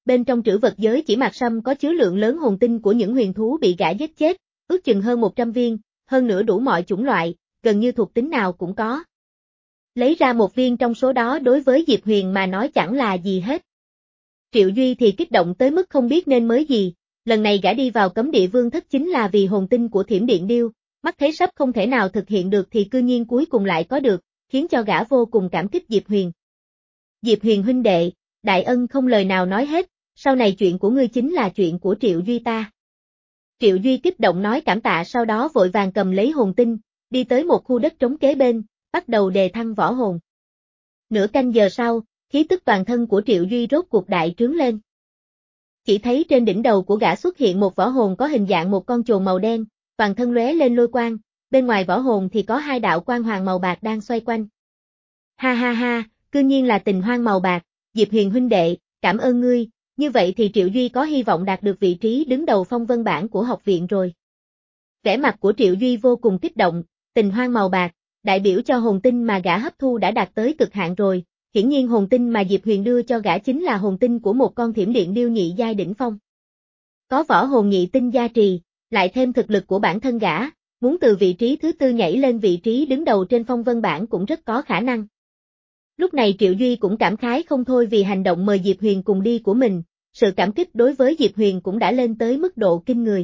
A: bên trong trữ vật giới chỉ Mạc Sâm có chứa lượng lớn hồn tinh của những huyền thú bị gã giết chết, ước chừng hơn một trăm viên, hơn nữa đủ mọi chủng loại, gần như thuộc tính nào cũng có. Lấy ra một viên trong số đó đối với Diệp Huyền mà nói chẳng là gì hết. Triệu Duy thì kích động tới mức không biết nên mới gì, lần này gã đi vào cấm địa vương thất chính là vì hồn tinh của Thiểm Điện Điêu, mắt thấy sắp không thể nào thực hiện được thì cư nhiên cuối cùng lại có được, khiến cho gã vô cùng cảm kích Diệp Huyền. Diệp Huyền huynh đệ, đại ân không lời nào nói hết, sau này chuyện của ngươi chính là chuyện của Triệu Duy ta. Triệu Duy kích động nói cảm tạ, sau đó vội vàng cầm lấy hồn tinh, đi tới một khu đất trống kế bên, bắt đầu đề thăng võ hồn. Nửa canh giờ sau, khí tức toàn thân của Triệu Duy rốt cuộc đại trướng lên. Chỉ thấy trên đỉnh đầu của gã xuất hiện một võ hồn có hình dạng một con chồn màu đen, toàn thân lóe lên lôi quang, bên ngoài võ hồn thì có hai đạo quang hoàng màu bạc đang xoay quanh. Ha ha ha, cư nhiên là Tình Hoang màu bạc, Diệp Huyền huynh đệ, cảm ơn ngươi, như vậy thì Triệu Duy có hy vọng đạt được vị trí đứng đầu phong vân bảng của học viện rồi. Vẻ mặt của Triệu Duy vô cùng kích động, Tình Hoang màu bạc, đại biểu cho hồn tinh mà gã hấp thu đã đạt tới cực hạn rồi, hiển nhiên hồn tinh mà Diệp Huyền đưa cho gã chính là hồn tinh của một con Thiểm Điện Điêu nhị giai đỉnh phong. Có võ hồn nhị tinh gia trì, lại thêm thực lực của bản thân gã, muốn từ vị trí thứ tư nhảy lên vị trí đứng đầu trên phong vân bảng cũng rất có khả năng. Lúc này Triệu Duy cũng cảm khái không thôi vì hành động mời Diệp Huyền cùng đi của mình, sự cảm kích đối với Diệp Huyền cũng đã lên tới mức độ kinh người.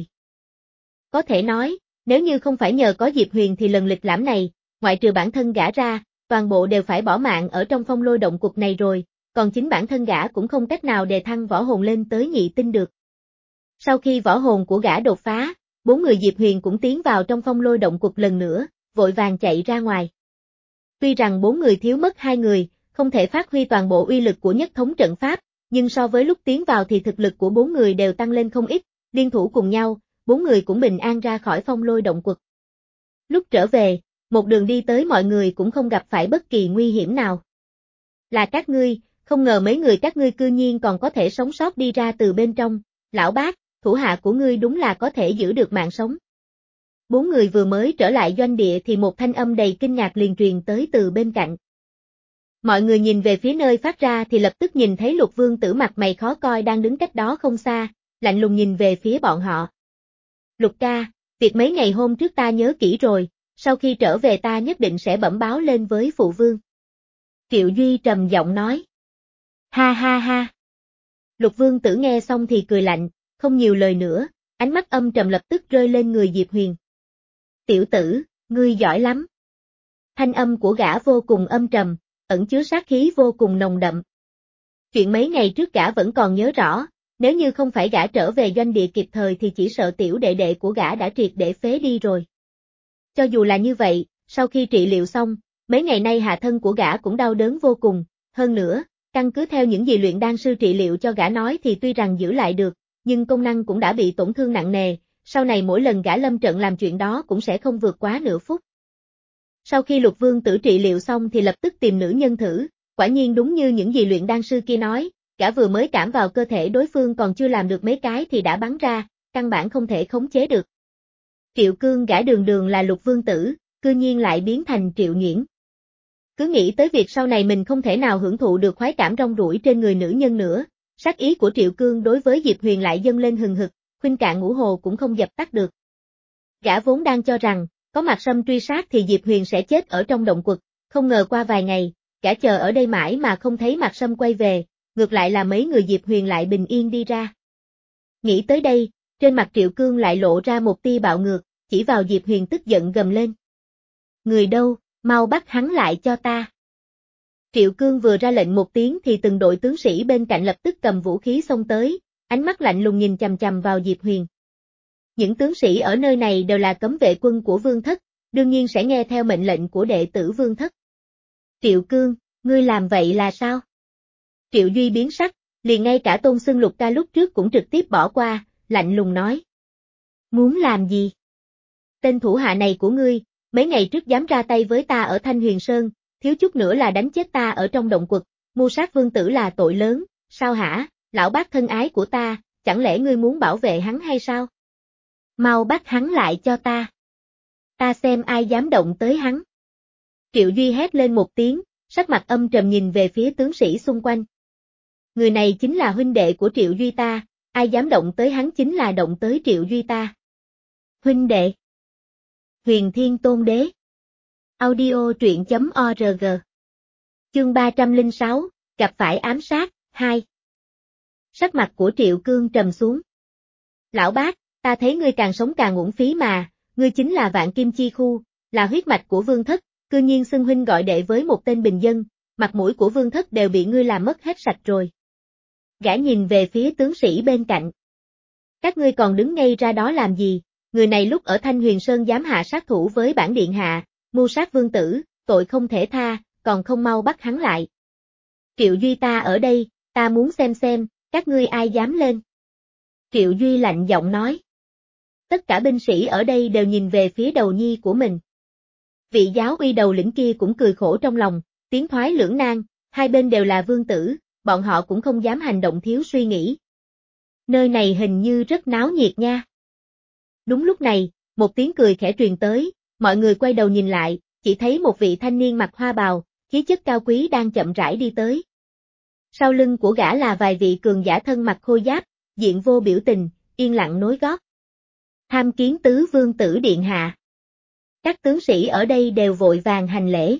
A: Có thể nói, nếu như không phải nhờ có Diệp Huyền thì lần lịch lãm này, ngoại trừ bản thân gã ra, toàn bộ đều phải bỏ mạng ở trong phong lôi động cục này rồi, còn chính bản thân gã cũng không cách nào đề thăng võ hồn lên tới nhị tinh được. Sau khi võ hồn của gã đột phá, bốn người Diệp Huyền cũng tiến vào trong phong lôi động cục lần nữa, vội vàng chạy ra ngoài. Tuy rằng bốn người thiếu mất hai người, không thể phát huy toàn bộ uy lực của nhất thống trận pháp, nhưng so với lúc tiến vào thì thực lực của bốn người đều tăng lên không ít, liên thủ cùng nhau, bốn người cũng bình an ra khỏi phong lôi động quật. Lúc trở về, một đường đi tới mọi người cũng không gặp phải bất kỳ nguy hiểm nào. Là các ngươi, không ngờ mấy người các ngươi cư nhiên còn có thể sống sót đi ra từ bên trong, lão bác, thủ hạ của ngươi đúng là có thể giữ được mạng sống. Bốn người vừa mới trở lại doanh địa thì một thanh âm đầy kinh ngạc liền truyền tới từ bên cạnh. Mọi người nhìn về phía nơi phát ra thì lập tức nhìn thấy Lục Vương Tử mặt mày khó coi đang đứng cách đó không xa, lạnh lùng nhìn về phía bọn họ. Lục ca, việc mấy ngày hôm trước ta nhớ kỹ rồi, sau khi trở về ta nhất định sẽ bẩm báo lên với phụ vương. Triệu Duy trầm giọng nói. Ha ha ha. Lục Vương Tử nghe xong thì cười lạnh, không nhiều lời nữa, ánh mắt âm trầm lập tức rơi lên người Diệp Huyền. Tiểu tử, ngươi giỏi lắm. Thanh âm của gã vô cùng âm trầm, ẩn chứa sát khí vô cùng nồng đậm. Chuyện mấy ngày trước gã vẫn còn nhớ rõ, nếu như không phải gã trở về doanh địa kịp thời thì chỉ sợ tiểu đệ đệ của gã đã triệt để phế đi rồi. Cho dù là như vậy, sau khi trị liệu xong, mấy ngày nay hạ thân của gã cũng đau đớn vô cùng, hơn nữa, căn cứ theo những gì luyện đan sư trị liệu cho gã nói thì tuy rằng giữ lại được, nhưng công năng cũng đã bị tổn thương nặng nề, sau này mỗi lần gã lâm trận làm chuyện đó cũng sẽ không vượt quá nửa phút. Sau khi Lục Vương Tử trị liệu xong thì lập tức tìm nữ nhân thử, quả nhiên đúng như những gì luyện đan sư kia nói, gã vừa mới cảm vào cơ thể đối phương còn chưa làm được mấy cái thì đã bắn ra, căn bản không thể khống chế được. Triệu Cương gã đường đường là Lục Vương Tử, cư nhiên lại biến thành Triệu Nghiễn. Cứ nghĩ tới việc sau này mình không thể nào hưởng thụ được khoái cảm rong ruổi trên người nữ nhân nữa, sát ý của Triệu Cương đối với Diệp Huyền lại dâng lên hừng hực, khuynh cạn ngũ hồ cũng không dập tắt được. Gã vốn đang cho rằng, có Mạc Sâm truy sát thì Diệp Huyền sẽ chết ở trong động quật, không ngờ qua vài ngày, gã chờ ở đây mãi mà không thấy Mạc Sâm quay về, ngược lại là mấy người Diệp Huyền lại bình yên đi ra. Nghĩ tới đây, trên mặt Triệu Cương lại lộ ra một tia bạo ngược, chỉ vào Diệp Huyền tức giận gầm lên. Người đâu, mau bắt hắn lại cho ta. Triệu Cương vừa ra lệnh một tiếng thì từng đội tướng sĩ bên cạnh lập tức cầm vũ khí xông tới, ánh mắt lạnh lùng nhìn chằm chằm vào Diệp Huyền. Những tướng sĩ ở nơi này đều là cấm vệ quân của Vương Thất, đương nhiên sẽ nghe theo mệnh lệnh của đệ tử Vương Thất. Triệu Cương, ngươi làm vậy là sao? Triệu Duy biến sắc, liền ngay cả tôn xưng Lục ca lúc trước cũng trực tiếp bỏ qua, lạnh lùng nói. Muốn làm gì? Tên thủ hạ này của ngươi, mấy ngày trước dám ra tay với ta ở Thanh Huyền Sơn, thiếu chút nữa là đánh chết ta ở trong động quật, mưu sát vương tử là tội lớn, sao hả, lão bác thân ái của ta, chẳng lẽ ngươi muốn bảo vệ hắn hay sao? Mau bắt hắn lại cho ta. Ta xem ai dám động tới hắn. Triệu Duy hét lên một tiếng, sắc mặt âm trầm nhìn về phía tướng sĩ xung quanh. Người này chính là huynh đệ của Triệu Duy ta, ai dám động tới hắn chính là động tới Triệu Duy ta. Huynh đệ. Huyền Thiên Tôn Đế. Audio truyện chấm org. Chương ba trăm lẻ sáu, gặp phải ám sát, hai. Sắc mặt của Triệu Cương trầm xuống. Lão bác, ta thấy ngươi càng sống càng uổng phí mà, ngươi chính là Vạn Kim Chi Khu, là huyết mạch của Vương Thất, cư nhiên xưng huynh gọi đệ với một tên bình dân, mặt mũi của Vương Thất đều bị ngươi làm mất hết sạch rồi. Gã nhìn về phía tướng sĩ bên cạnh. Các ngươi còn đứng ngây ra đó làm gì, người này lúc ở Thanh Huyền Sơn dám hạ sát thủ với bản điện hạ, mưu sát vương tử, tội không thể tha, còn không mau bắt hắn lại. Triệu Duy ta ở đây, ta muốn xem xem, các ngươi ai dám lên. Triệu Duy lạnh giọng nói. Tất cả binh sĩ ở đây đều nhìn về phía đầu nhi của mình. Vị giáo uy đầu lĩnh kia cũng cười khổ trong lòng, tiến thoái lưỡng nan, hai bên đều là vương tử, bọn họ cũng không dám hành động thiếu suy nghĩ. Nơi này hình như rất náo nhiệt nha. Đúng lúc này, một tiếng cười khẽ truyền tới, mọi người quay đầu nhìn lại, chỉ thấy một vị thanh niên mặc hoa bào, khí chất cao quý đang chậm rãi đi tới. Sau lưng của gã là vài vị cường giả thân mặc khôi giáp, diện vô biểu tình, yên lặng nối gót. Tham kiến tứ vương tử điện hạ. Các tướng sĩ ở đây đều vội vàng hành lễ.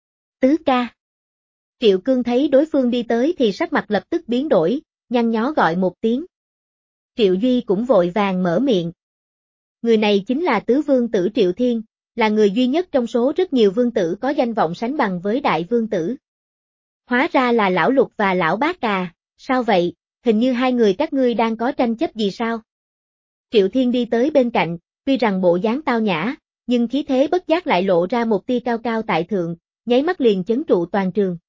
A: Tứ ca. Triệu Cương thấy đối phương đi tới thì sắc mặt lập tức biến đổi, nhăn nhó gọi một tiếng. Triệu Duy cũng vội vàng mở miệng. Người này chính là tứ vương tử Triệu Thiên, là người duy nhất trong số rất nhiều vương tử có danh vọng sánh bằng với đại vương tử. Hóa ra là lão Lục và lão Bác à, sao vậy, hình như hai người các ngươi đang có tranh chấp gì sao? Triệu Thiên đi tới bên cạnh, tuy rằng bộ dáng tao nhã, nhưng khí thế bất giác lại lộ ra một tia cao cao tại thượng, nháy mắt liền chấn trụ toàn trường.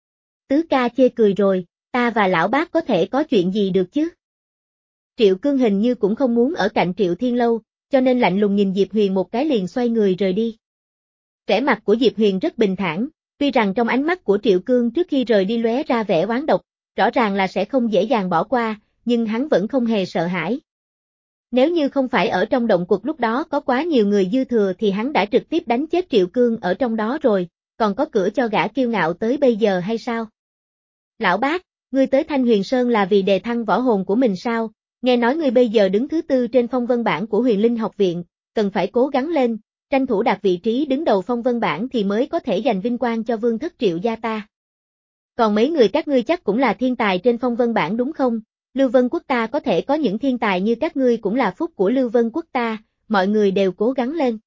A: Tứ ca chê cười rồi, ta và lão Bác có thể có chuyện gì được chứ? Triệu Cương hình như cũng không muốn ở cạnh Triệu Thiên lâu, cho nên lạnh lùng nhìn Diệp Huyền một cái liền xoay người rời đi. Vẻ mặt của Diệp Huyền rất bình thản, tuy rằng trong ánh mắt của Triệu Cương trước khi rời đi lóe ra vẻ oán độc, rõ ràng là sẽ không dễ dàng bỏ qua, nhưng hắn vẫn không hề sợ hãi. Nếu như không phải ở trong động quật lúc đó có quá nhiều người dư thừa thì hắn đã trực tiếp đánh chết Triệu Cương ở trong đó rồi, còn có cửa cho gã kiêu ngạo tới bây giờ hay sao? Lão Bác, ngươi tới Thanh Huyền Sơn là vì đề thăng võ hồn của mình sao? Nghe nói ngươi bây giờ đứng thứ tư trên phong vân bảng của Huyền Linh học viện, cần phải cố gắng lên, tranh thủ đạt vị trí đứng đầu phong vân bảng thì mới có thể giành vinh quang cho Vương Thất Triệu gia ta. Còn mấy người các ngươi chắc cũng là thiên tài trên phong vân bảng đúng không? Lưu Vân Quốc ta có thể có những thiên tài như các ngươi cũng là phúc của Lưu Vân Quốc ta, mọi người đều cố gắng lên.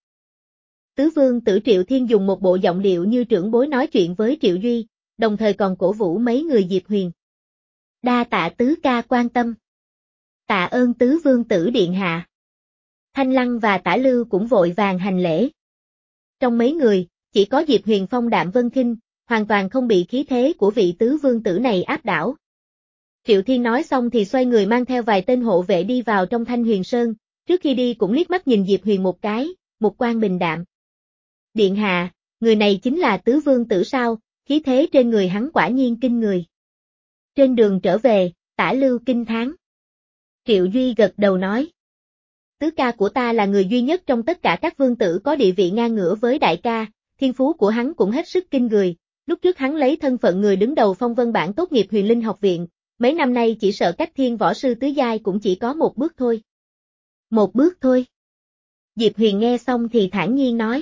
A: Tứ vương tử Triệu Thiên dùng một bộ giọng điệu như trưởng bối nói chuyện với Triệu Duy, đồng thời còn cổ vũ mấy người Diệp Huyền. Đa tạ tứ ca quan tâm. Tạ ơn tứ vương tử điện hạ. Thanh Lăng và Tả Lưu cũng vội vàng hành lễ. Trong mấy người, chỉ có Diệp Huyền phong đạm vân khinh, hoàn toàn không bị khí thế của vị tứ vương tử này áp đảo. Triệu Thiên nói xong thì xoay người mang theo vài tên hộ vệ đi vào trong Thanh Huyền Sơn, trước khi đi cũng liếc mắt nhìn Diệp Huyền một cái, một quan bình đạm. Điện hạ, người này chính là tứ vương tử sao, khí thế trên người hắn quả nhiên kinh người. Trên đường trở về, Tả Lưu kinh thán. Triệu Duy gật đầu nói. Tứ ca của ta là người duy nhất trong tất cả các vương tử có địa vị ngang ngửa với đại ca, thiên phú của hắn cũng hết sức kinh người, lúc trước hắn lấy thân phận người đứng đầu phong vân bảng tốt nghiệp Huyền Linh học viện, mấy năm nay chỉ sợ cách thiên võ sư tứ giai cũng chỉ có một bước thôi. Một bước thôi. Diệp Huyền nghe xong thì thản nhiên nói.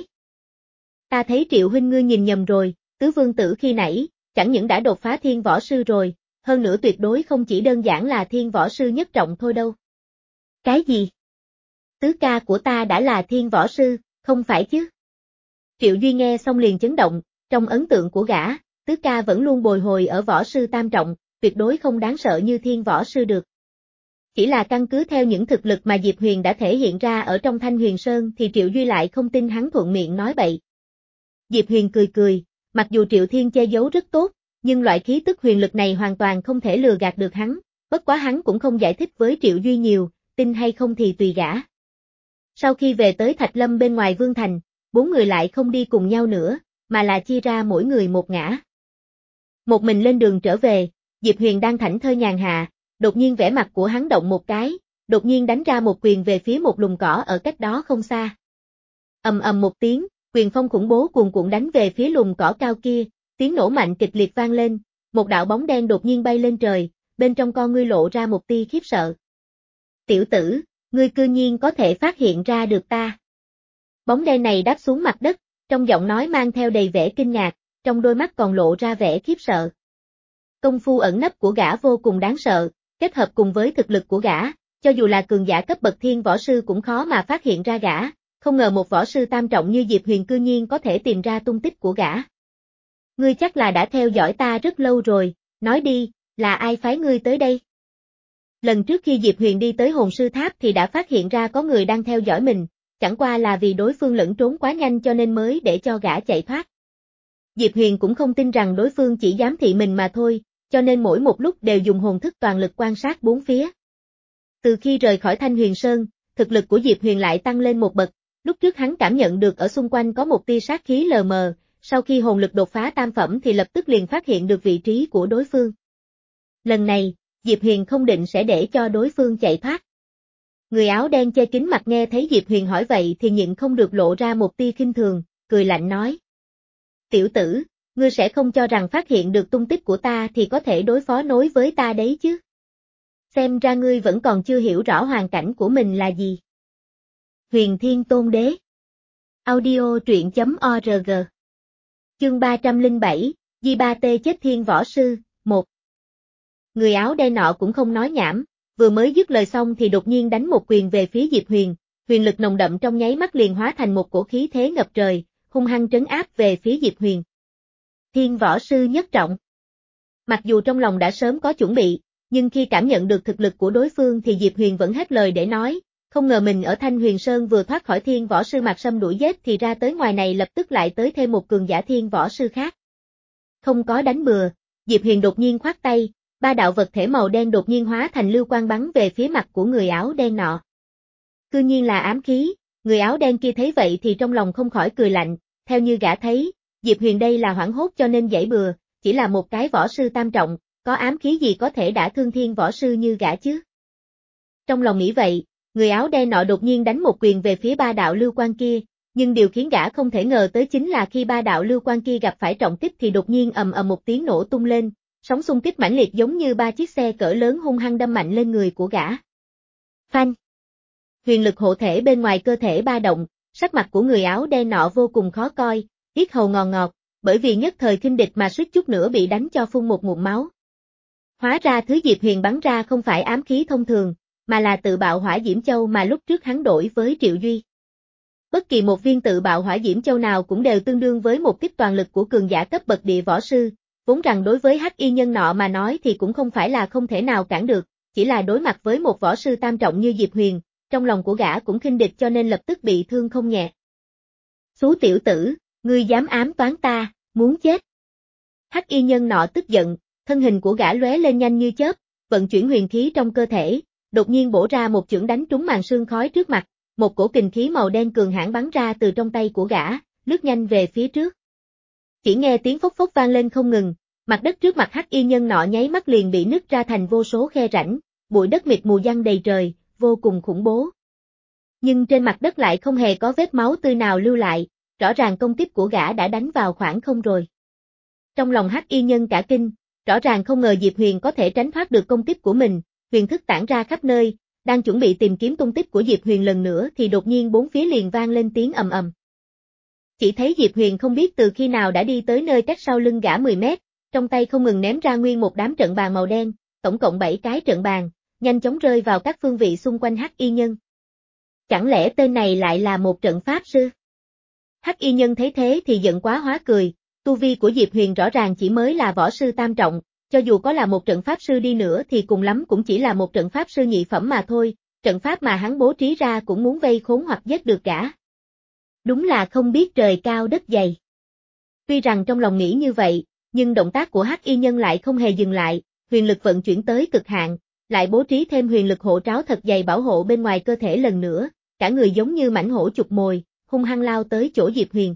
A: Ta thấy Triệu huynh ngươi nhìn nhầm rồi, tứ vương tử khi nãy, chẳng những đã đột phá thiên võ sư rồi, hơn nữa tuyệt đối không chỉ đơn giản là thiên võ sư nhất trọng thôi đâu. Cái gì? Tứ ca của ta đã là thiên võ sư, không phải chứ? Triệu Duy nghe xong liền chấn động, trong ấn tượng của gã, tứ ca vẫn luôn bồi hồi ở võ sư tam trọng, tuyệt đối không đáng sợ như thiên võ sư được. Chỉ là căn cứ theo những thực lực mà Diệp Huyền đã thể hiện ra ở trong Thanh Huyền Sơn thì Triệu Duy lại không tin hắn thuận miệng nói bậy. Diệp Huyền cười cười, mặc dù Triệu Thiên che giấu rất tốt, nhưng loại khí tức huyền lực này hoàn toàn không thể lừa gạt được hắn, bất quá hắn cũng không giải thích với Triệu Duy nhiều, tin hay không thì tùy gã. Sau khi về tới Thạch Lâm bên ngoài Vương Thành, bốn người lại không đi cùng nhau nữa, mà là chia ra mỗi người một ngã. Một mình lên đường trở về, Diệp Huyền đang thảnh thơi nhàn hạ, đột nhiên vẻ mặt của hắn động một cái, đột nhiên đánh ra một quyền về phía một lùm cỏ ở cách đó không xa. Ầm ầm một tiếng, quyền phong khủng bố cuồn cuộn đánh về phía lùm cỏ cao kia, tiếng nổ mạnh kịch liệt vang lên, một đạo bóng đen đột nhiên bay lên trời, bên trong con ngươi lộ ra một tia khiếp sợ. Tiểu tử, ngươi cư nhiên có thể phát hiện ra được ta. Bóng đen này đáp xuống mặt đất, trong giọng nói mang theo đầy vẻ kinh ngạc, trong đôi mắt còn lộ ra vẻ khiếp sợ. Công phu ẩn nấp của gã vô cùng đáng sợ, kết hợp cùng với thực lực của gã, cho dù là cường giả cấp bậc thiên võ sư cũng khó mà phát hiện ra gã, không ngờ một võ sư tam trọng như Diệp Huyền cư nhiên có thể tìm ra tung tích của gã. Ngươi chắc là đã theo dõi ta rất lâu rồi, nói đi, là ai phái ngươi tới đây? Lần trước khi Diệp Huyền đi tới hồn sư tháp thì đã phát hiện ra có người đang theo dõi mình, chẳng qua là vì đối phương lẫn trốn quá nhanh cho nên mới để cho gã chạy thoát. Diệp Huyền cũng không tin rằng đối phương chỉ giám thị mình mà thôi, cho nên mỗi một lúc đều dùng hồn thức toàn lực quan sát bốn phía. Từ khi rời khỏi Thanh Huyền Sơn, thực lực của Diệp Huyền lại tăng lên một bậc, lúc trước hắn cảm nhận được ở xung quanh có một tia sát khí lờ mờ, sau khi hồn lực đột phá tam phẩm thì lập tức liền phát hiện được vị trí của đối phương. Lần này, Diệp Huyền không định sẽ để cho đối phương chạy thoát. Người áo đen che kín mặt nghe thấy Diệp Huyền hỏi vậy thì nhịn không được lộ ra một tia khinh thường, cười lạnh nói. Tiểu tử, ngươi sẽ không cho rằng phát hiện được tung tích của ta thì có thể đối phó nối với ta đấy chứ. Xem ra ngươi vẫn còn chưa hiểu rõ hoàn cảnh của mình là gì. Huyền Thiên Tôn Đế. Audio truyện chấm org. Chương ba trăm lẻ bảy, Di Ba Tê chết thiên võ sư, một. Người áo đen nọ cũng không nói nhảm, vừa mới dứt lời xong thì đột nhiên đánh một quyền về phía Diệp Huyền, huyền lực nồng đậm trong nháy mắt liền hóa thành một cổ khí thế ngập trời, hung hăng trấn áp về phía Diệp Huyền. Thiên võ sư nhất trọng. Mặc dù trong lòng đã sớm có chuẩn bị, nhưng khi cảm nhận được thực lực của đối phương thì Diệp Huyền vẫn hết lời để nói, không ngờ mình ở Thanh Huyền Sơn vừa thoát khỏi thiên võ sư Mạc Sâm đuổi giết thì ra tới ngoài này lập tức lại tới thêm một cường giả thiên võ sư khác. Không có đánh bừa, Diệp Huyền đột nhiên khoát tay, ba đạo vật thể màu đen đột nhiên hóa thành lưu quang bắn về phía mặt của người áo đen nọ. Cư nhiên là ám khí, người áo đen kia thấy vậy thì trong lòng không khỏi cười lạnh, theo như gã thấy, Diệp Huyền đây là hoảng hốt cho nên giãy bừa, chỉ là một cái võ sư tam trọng, có ám khí gì có thể đả thương thiên võ sư như gã chứ? Trong lòng nghĩ vậy, người áo đen nọ đột nhiên đánh một quyền về phía ba đạo lưu quang kia, nhưng điều khiến gã không thể ngờ tới chính là khi ba đạo lưu quang kia gặp phải trọng kích thì đột nhiên ầm ầm một tiếng nổ tung lên, sóng xung kích mãnh liệt giống như ba chiếc xe cỡ lớn hung hăng đâm mạnh lên người của gã. Phanh! Huyền lực hộ thể bên ngoài cơ thể ba động, sắc mặt của người áo đen nọ vô cùng khó coi, yết hầu ngòn ngọt, bởi vì nhất thời khinh địch mà suýt chút nữa bị đánh cho phun một ngụm máu. Hóa ra thứ Diệp Huyền bắn ra không phải ám khí thông thường, mà là tự bạo hỏa diễm châu mà lúc trước hắn đổi với Triệu Duy. Bất kỳ một viên tự bạo hỏa diễm châu nào cũng đều tương đương với một kích toàn lực của cường giả cấp bậc địa võ sư, vốn rằng đối với hắc y nhân nọ mà nói thì cũng không phải là không thể nào cản được, chỉ là đối mặt với một võ sư tam trọng như Diệp Huyền, trong lòng của gã cũng khinh địch cho nên lập tức bị thương không nhẹ. Xú tiểu tử, ngươi dám ám toán ta, muốn chết. Hắc y nhân nọ tức giận, thân hình của gã lóe lên nhanh như chớp, vận chuyển huyền khí trong cơ thể, đột nhiên bổ ra một chưởng đánh trúng màn sương khói trước mặt, một cổ kình khí màu đen cường hãn bắn ra từ trong tay của gã, lướt nhanh về phía trước. Chỉ nghe tiếng phốc phốc vang lên không ngừng, mặt đất trước mặt hắc y nhân nọ nháy mắt liền bị nứt ra thành vô số khe rãnh, bụi đất mịt mù giăng đầy trời, vô cùng khủng bố. Nhưng trên mặt đất lại không hề có vết máu tươi nào lưu lại, rõ ràng công kích của gã đã đánh vào khoảng không rồi. Trong lòng hắc y nhân cả kinh, rõ ràng không ngờ Diệp Huyền có thể tránh thoát được công kích của mình, huyền thức tản ra khắp nơi, đang chuẩn bị tìm kiếm tung tích của Diệp Huyền lần nữa thì đột nhiên bốn phía liền vang lên tiếng ầm ầm. Chỉ thấy Diệp Huyền không biết từ khi nào đã đi tới nơi cách sau lưng gã mười mét, trong tay không ngừng ném ra nguyên một đám trận bàn màu đen, tổng cộng bảy cái trận bàn, nhanh chóng rơi vào các phương vị xung quanh hắc y nhân. Chẳng lẽ tên này lại là một trận pháp sư? Hắc y nhân thấy thế thì giận quá hóa cười, tu vi của Diệp Huyền rõ ràng chỉ mới là võ sư tam trọng, cho dù có là một trận pháp sư đi nữa thì cùng lắm cũng chỉ là một trận pháp sư nhị phẩm mà thôi, trận pháp mà hắn bố trí ra cũng muốn vây khốn hoặc giết được gã. Đúng là không biết trời cao đất dày. Tuy rằng trong lòng nghĩ như vậy, nhưng động tác của hắc y nhân lại không hề dừng lại, huyền lực vận chuyển tới cực hạn, lại bố trí thêm huyền lực hộ tráo thật dày bảo hộ bên ngoài cơ thể lần nữa, cả người giống như mãnh hổ chụp mồi, hung hăng lao tới chỗ Diệp Huyền.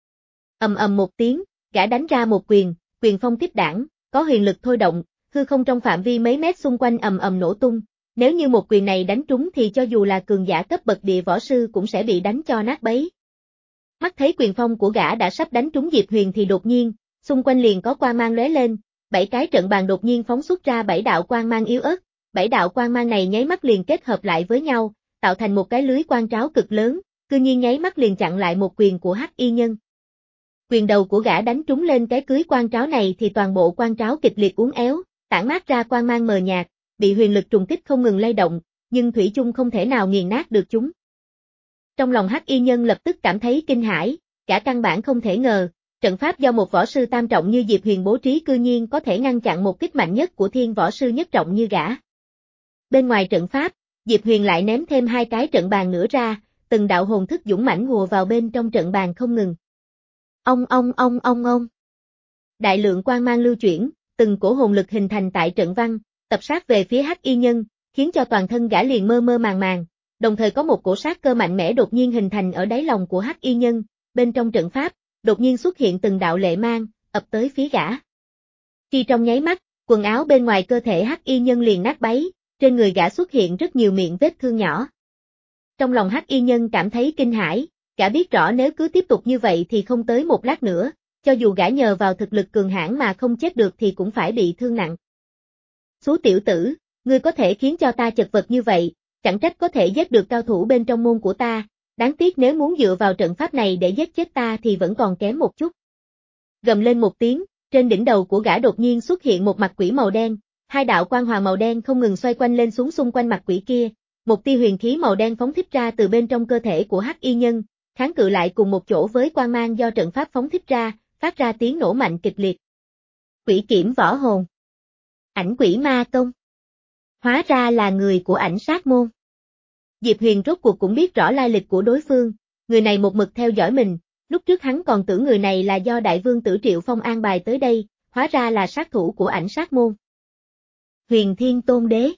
A: Ầm ầm một tiếng, gã đánh ra một quyền, quyền phong kích đảng, có huyền lực thôi động, hư không trong phạm vi mấy mét xung quanh ầm ầm nổ tung, nếu như một quyền này đánh trúng thì cho dù là cường giả cấp bậc địa võ sư cũng sẽ bị đánh cho nát bấy. Mắt thấy quyền phong của gã đã sắp đánh trúng Diệp Huyền thì đột nhiên, xung quanh liền có quang mang lóe lên, bảy cái trận bàn đột nhiên phóng xuất ra bảy đạo quang mang yếu ớt, bảy đạo quang mang này nháy mắt liền kết hợp lại với nhau, tạo thành một cái lưới quang tráo cực lớn, cư nhiên nháy mắt liền chặn lại một quyền của Hắc Y Nhân. Quyền đầu của gã đánh trúng lên cái cưới quang tráo này thì toàn bộ quang tráo kịch liệt uốn éo, tản mát ra quang mang mờ nhạt, bị huyền lực trùng kích không ngừng lay động, nhưng thủy chung không thể nào nghiền nát được chúng. Trong lòng Hắc Y Nhân lập tức cảm thấy kinh hãi, cả căn bản không thể ngờ, trận pháp do một võ sư tam trọng như Diệp Huyền bố trí cư nhiên có thể ngăn chặn một kích mạnh nhất của thiên võ sư nhất trọng như gã. Bên ngoài trận pháp, Diệp Huyền lại ném thêm hai cái trận bàn nữa ra, từng đạo hồn thức dũng mãnh hùa vào bên trong trận bàn không ngừng. Ông ông ông ông ông. Đại lượng quang mang lưu chuyển, từng cổ hồn lực hình thành tại trận văn, tập sát về phía Hắc Y Nhân, khiến cho toàn thân gã liền mơ mơ màng màng, đồng thời có một cổ sát cơ mạnh mẽ đột nhiên hình thành ở đáy lòng của Hắc Y Nhân, bên trong trận pháp, đột nhiên xuất hiện từng đạo lệ mang, ập tới phía gã. Khi trong nháy mắt, quần áo bên ngoài cơ thể Hắc Y Nhân liền nát bấy, trên người gã xuất hiện rất nhiều miệng vết thương nhỏ. Trong lòng Hắc Y Nhân cảm thấy kinh hãi, gã biết rõ nếu cứ tiếp tục như vậy thì không tới một lát nữa, cho dù gã nhờ vào thực lực cường hãn mà không chết được thì cũng phải bị thương nặng. Xú tiểu tử, ngươi có thể khiến cho ta chật vật như vậy, chẳng trách có thể giết được cao thủ bên trong môn của ta, đáng tiếc nếu muốn dựa vào trận pháp này để giết chết ta thì vẫn còn kém một chút. Gầm lên một tiếng, trên đỉnh đầu của gã đột nhiên xuất hiện một mặt quỷ màu đen, hai đạo quang hoàng màu đen không ngừng xoay quanh lên xuống xung quanh mặt quỷ kia, một tia huyền khí màu đen phóng thích ra từ bên trong cơ thể của Hắc Y Nhân, kháng cự lại cùng một chỗ với quang mang do trận pháp phóng thích ra, phát ra tiếng nổ mạnh kịch liệt. Quỷ kiểm võ hồn. Ảnh quỷ ma công. Hóa ra là người của ảnh sát môn. Diệp Huyền rốt cuộc cũng biết rõ lai lịch của đối phương, người này một mực theo dõi mình, lúc trước hắn còn tưởng người này là do đại vương Tử Triệu Phong an bài tới đây, hóa ra là sát thủ của ảnh sát môn. Huyền Thiên Tôn Đế.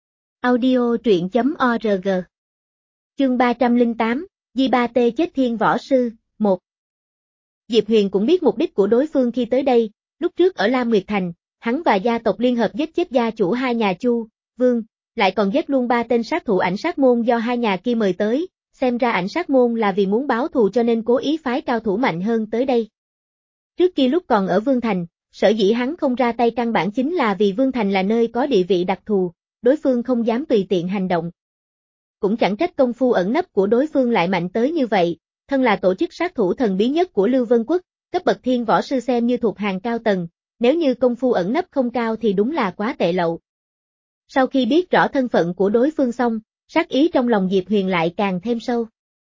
A: Audio truyện chấm org. Chương ba trăm lẻ tám, Di Ba Tê chết thiên võ sư, một. Diệp Huyền cũng biết mục đích của đối phương khi tới đây, lúc trước ở Lam Nguyệt Thành, hắn và gia tộc liên hợp giết chết gia chủ hai nhà Chu, Vương, lại còn giết luôn ba tên sát thủ ảnh sát môn do hai nhà kia mời tới, xem ra ảnh sát môn là vì muốn báo thù cho nên cố ý phái cao thủ mạnh hơn tới đây. Trước kia lúc còn ở Vương Thành, sở dĩ hắn không ra tay căn bản chính là vì Vương Thành là nơi có địa vị đặc thù, đối phương không dám tùy tiện hành động. Cũng chẳng trách công phu ẩn nấp của đối phương lại mạnh tới như vậy, thân là tổ chức sát thủ thần bí nhất của Lưu Vân Quốc, cấp bậc thiên võ sư xem như thuộc hàng cao tầng, nếu như công phu ẩn nấp không cao thì đúng là quá tệ lậu. Sau khi biết rõ thân phận của đối phương xong, sát ý trong lòng Diệp Huyền lại càng thêm sâu.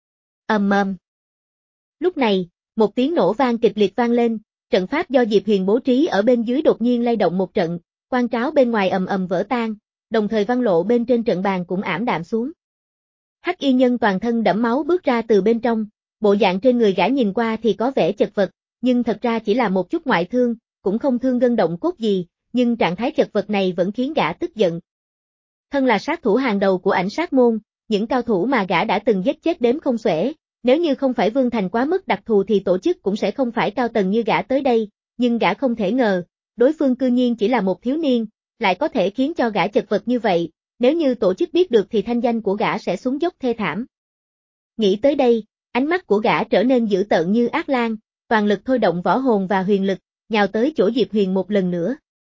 A: Ầm ầm. Lúc này, một tiếng nổ vang kịch liệt vang lên, trận pháp do Diệp Huyền bố trí ở bên dưới đột nhiên lay động một trận, quang tráo bên ngoài ầm ầm vỡ tan, đồng thời văn lộ bên trên trận bàn cũng ảm đạm xuống. Hắc Y Nhân toàn thân đẫm máu bước ra từ bên trong, bộ dạng trên người gã nhìn qua thì có vẻ chật vật, nhưng thật ra chỉ là một chút ngoại thương, cũng không thương gân động cốt gì, nhưng trạng thái chật vật này vẫn khiến gã tức giận. Thân là sát thủ hàng đầu của ảnh sát môn, những cao thủ mà gã đã từng giết chết đếm không xuể, nếu như không phải Vương Thành quá mức đặc thù thì tổ chức cũng sẽ không phải cao tầng như gã tới đây, nhưng gã không thể ngờ, đối phương cư nhiên chỉ là một thiếu niên, lại có thể khiến cho gã chật vật như vậy, nếu như tổ chức biết được thì thanh danh của gã sẽ xuống dốc thê thảm. Nghĩ tới đây, ánh mắt của gã trở nên dữ tợn như ác lang, toàn lực thôi động võ hồn và huyền lực, nhào tới chỗ Diệp Huyền một lần nữa.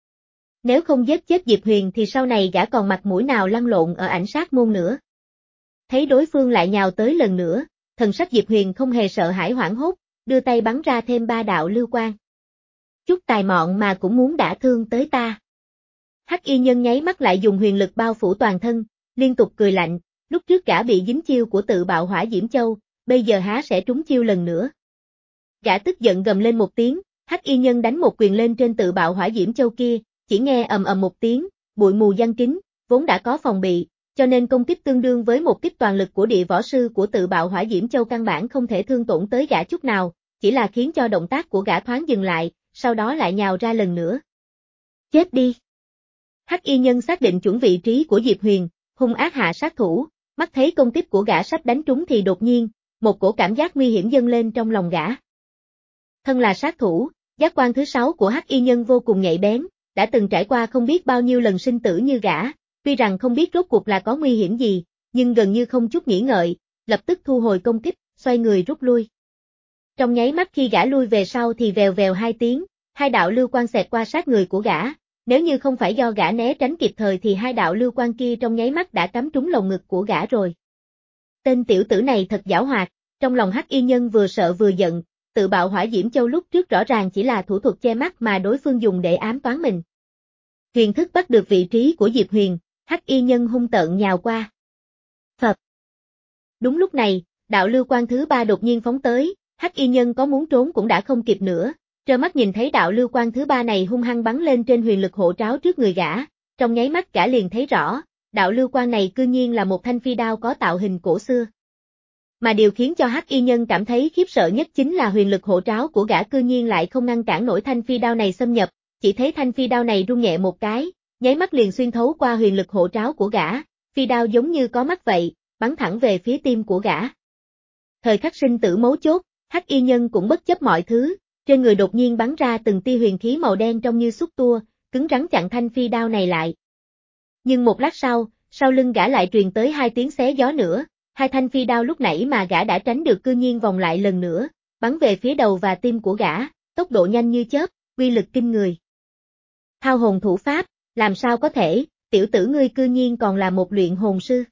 A: Nếu không giết chết Diệp Huyền thì sau này gã còn mặt mũi nào lăn lộn ở ảnh sát môn nữa. Thấy đối phương lại nhào tới lần nữa, thần sắc Diệp Huyền không hề sợ hãi hoảng hốt, đưa tay bắn ra thêm ba đạo lưu quang. Chút tài mọn mà cũng muốn đả thương tới ta. Hắc Y Nhân nháy mắt lại dùng huyền lực bao phủ toàn thân, liên tục cười lạnh, lúc trước gã bị dính chiêu của tự bạo hỏa diễm châu, bây giờ há sẽ trúng chiêu lần nữa. Gã tức giận gầm lên một tiếng, Hắc Y Nhân đánh một quyền lên trên tự bạo hỏa diễm châu kia, chỉ nghe ầm ầm một tiếng, bụi mù giăng kín, vốn đã có phòng bị, cho nên công kích tương đương với một kích toàn lực của địa võ sư của tự bạo hỏa diễm châu căn bản không thể thương tổn tới gã chút nào, chỉ là khiến cho động tác của gã thoáng dừng lại, sau đó lại nhào ra lần nữa. Chết đi! Hắc Y Nhân xác định chuẩn vị trí của Diệp Huyền, hung ác hạ sát thủ, mắt thấy công kích của gã sắp đánh trúng thì đột nhiên, một cổ cảm giác nguy hiểm dâng lên trong lòng gã. Thân là sát thủ, giác quan thứ sáu của Hắc Y Nhân vô cùng nhạy bén, đã từng trải qua không biết bao nhiêu lần sinh tử như gã, tuy rằng không biết rốt cuộc là có nguy hiểm gì, nhưng gần như không chút nghĩ ngợi, lập tức thu hồi công kích, xoay người rút lui. Trong nháy mắt khi gã lui về sau thì vèo vèo hai tiếng, hai đạo lưu quang xẹt qua sát người của gã, nếu như không phải do gã né tránh kịp thời thì hai đạo lưu quang kia trong nháy mắt đã cắm trúng lồng ngực của gã rồi. Tên tiểu tử này thật giảo hoạt, trong lòng Hắc Y Nhân vừa sợ vừa giận, tự bạo hỏa diễm châu lúc trước rõ ràng chỉ là thủ thuật che mắt mà đối phương dùng để ám toán mình. Huyền thức bắt được vị trí của Diệp Huyền, Hắc Y Nhân hung tợn nhào qua. Phập. Đúng lúc này, đạo lưu quang thứ ba đột nhiên phóng tới, Hắc Y Nhân có muốn trốn cũng đã không kịp nữa, trơ mắt nhìn thấy đạo lưu quang thứ ba này hung hăng bắn lên trên huyền lực hộ tráo trước người gã, trong nháy mắt gã liền thấy rõ, đạo lưu quang này cư nhiên là một thanh phi đao có tạo hình cổ xưa. Mà điều khiến cho Hắc Y Nhân cảm thấy khiếp sợ nhất chính là huyền lực hộ tráo của gã cư nhiên lại không ngăn cản nổi thanh phi đao này xâm nhập, chỉ thấy thanh phi đao này rung nhẹ một cái, nháy mắt liền xuyên thấu qua huyền lực hộ tráo của gã, phi đao giống như có mắt vậy, bắn thẳng về phía tim của gã. Thời khắc sinh tử mấu chốt, Hắc Y Nhân cũng bất chấp mọi thứ, trên người đột nhiên bắn ra từng tia huyền khí màu đen trông như xúc tua, cứng rắn chặn thanh phi đao này lại. Nhưng một lát sau, sau lưng gã lại truyền tới hai tiếng xé gió nữa, hai thanh phi đao lúc nãy mà gã đã tránh được cư nhiên vòng lại lần nữa, bắn về phía đầu và tim của gã, tốc độ nhanh như chớp, uy lực kinh người. Thao hồn thủ pháp, làm sao có thể, tiểu tử ngươi cư nhiên còn là một luyện hồn sư.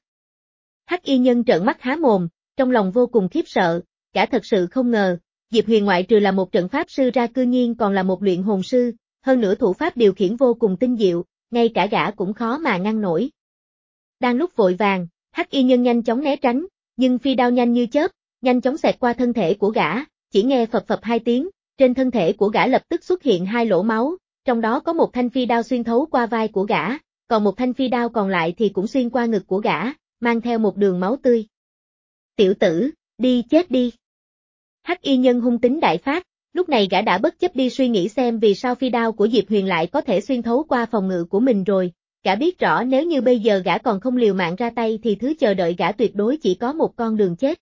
A: Hắc Y Nhân trợn mắt há mồm, trong lòng vô cùng khiếp sợ, gã thật sự không ngờ, Diệp Huyền ngoại trừ là một trận pháp sư ra cư nhiên còn là một luyện hồn sư, hơn nữa thủ pháp điều khiển vô cùng tinh diệu, ngay cả gã cũng khó mà ngăn nổi. Đang lúc vội vàng, Hắc Y Nhân nhanh chóng né tránh, nhưng phi đao nhanh như chớp, nhanh chóng xẹt qua thân thể của gã, chỉ nghe phập phập hai tiếng, trên thân thể của gã lập tức xuất hiện hai lỗ máu, trong đó có một thanh phi đao xuyên thấu qua vai của gã, còn một thanh phi đao còn lại thì cũng xuyên qua ngực của gã, mang theo một đường máu tươi. Tiểu tử, đi chết đi. Hắc Y Nhân hung tính đại phát, lúc này gã đã bất chấp đi suy nghĩ xem vì sao phi đao của Diệp Huyền lại có thể xuyên thấu qua phòng ngự của mình rồi, gã biết rõ nếu như bây giờ gã còn không liều mạng ra tay thì thứ chờ đợi gã tuyệt đối chỉ có một con đường chết.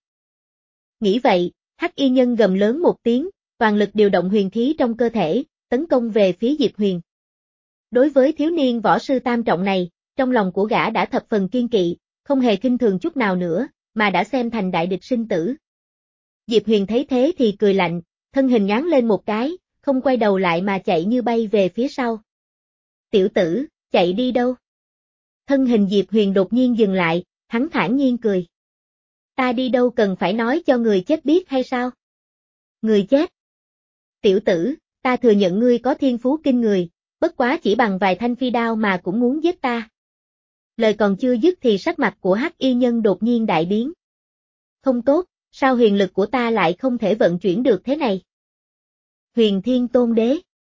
A: Nghĩ vậy, Hắc Y Nhân gầm lớn một tiếng, toàn lực điều động huyền khí trong cơ thể, tấn công về phía Diệp Huyền. Đối với thiếu niên võ sư tam trọng này, trong lòng của gã đã thập phần kiên kỵ, không hề khinh thường chút nào nữa, mà đã xem thành đại địch sinh tử. Diệp Huyền thấy thế thì cười lạnh, thân hình nhoáng lên một cái, không quay đầu lại mà chạy như bay về phía sau. Tiểu tử, chạy đi đâu? Thân hình Diệp Huyền đột nhiên dừng lại, hắn thản nhiên cười. Ta đi đâu cần phải nói cho người chết biết hay sao? Người chết? Tiểu tử, ta thừa nhận ngươi có thiên phú kinh người, bất quá chỉ bằng vài thanh phi đao mà cũng muốn giết ta. Lời còn chưa dứt thì sắc mặt của Hắc Y Nhân đột nhiên đại biến. Không tốt, sao huyền lực của ta lại không thể vận chuyển được thế này? Huyền Thiên Tôn Đế.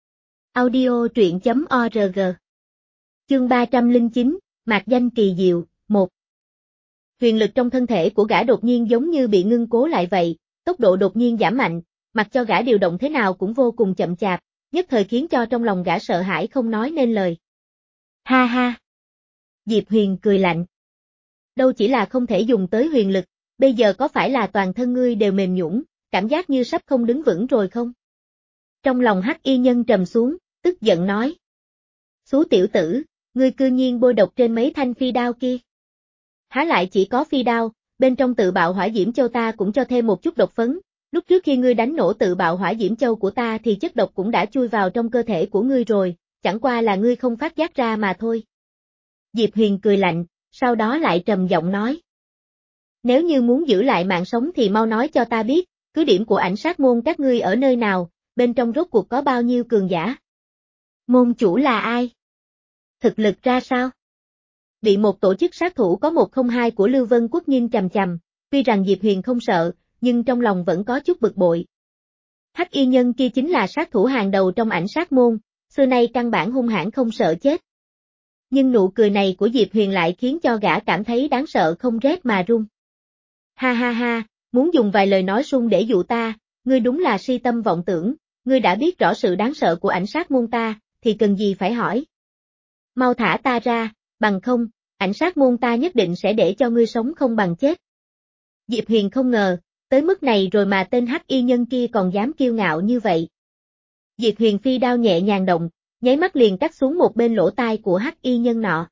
A: Audio truyện chấm org. Chương ba trăm lẻ chín, mạc danh kỳ diệu, một. Huyền lực trong thân thể của gã đột nhiên giống như bị ngưng cố lại vậy, tốc độ đột nhiên giảm mạnh, mặc cho gã điều động thế nào cũng vô cùng chậm chạp, nhất thời khiến cho trong lòng gã sợ hãi không nói nên lời. Ha ha! Diệp Huyền cười lạnh. Đâu chỉ là không thể dùng tới huyền lực, bây giờ có phải là toàn thân ngươi đều mềm nhũn, cảm giác như sắp không đứng vững rồi không? Trong lòng Hắc Y Nhân trầm xuống, tức giận nói. Xú tiểu tử, ngươi cư nhiên bôi độc trên mấy thanh phi đao kia. Há lại chỉ có phi đao, bên trong tự bạo hỏa diễm châu ta cũng cho thêm một chút độc phấn, lúc trước khi ngươi đánh nổ tự bạo hỏa diễm châu của ta thì chất độc cũng đã chui vào trong cơ thể của ngươi rồi, chẳng qua là ngươi không phát giác ra mà thôi. Diệp Huyền cười lạnh, sau đó lại trầm giọng nói. Nếu như muốn giữ lại mạng sống thì mau nói cho ta biết, cứ điểm của ảnh sát môn các ngươi ở nơi nào, bên trong rốt cuộc có bao nhiêu cường giả? Môn chủ là ai? Thực lực ra sao? Bị một tổ chức sát thủ có một không hai của Lưu Vân Quốc nhìn chằm chằm, tuy rằng Diệp Huyền không sợ, nhưng trong lòng vẫn có chút bực bội. Hắc Y Nhân kia chính là sát thủ hàng đầu trong ảnh sát môn, xưa nay căn bản hung hãn không sợ chết. Nhưng nụ cười này của Diệp Huyền lại khiến cho gã cảm thấy đáng sợ không rét mà run. Ha ha ha, muốn dùng vài lời nói sung để dụ ta, ngươi đúng là si tâm vọng tưởng, ngươi đã biết rõ sự đáng sợ của ảnh sát môn ta, thì cần gì phải hỏi. Mau thả ta ra, bằng không, ảnh sát môn ta nhất định sẽ để cho ngươi sống không bằng chết. Diệp Huyền không ngờ, tới mức này rồi mà tên Hắc Y Nhân kia còn dám kiêu ngạo như vậy. Diệp Huyền phi đao nhẹ nhàng động, nháy mắt liền cắt xuống một bên lỗ tai của Hắc Y Nhân nọ.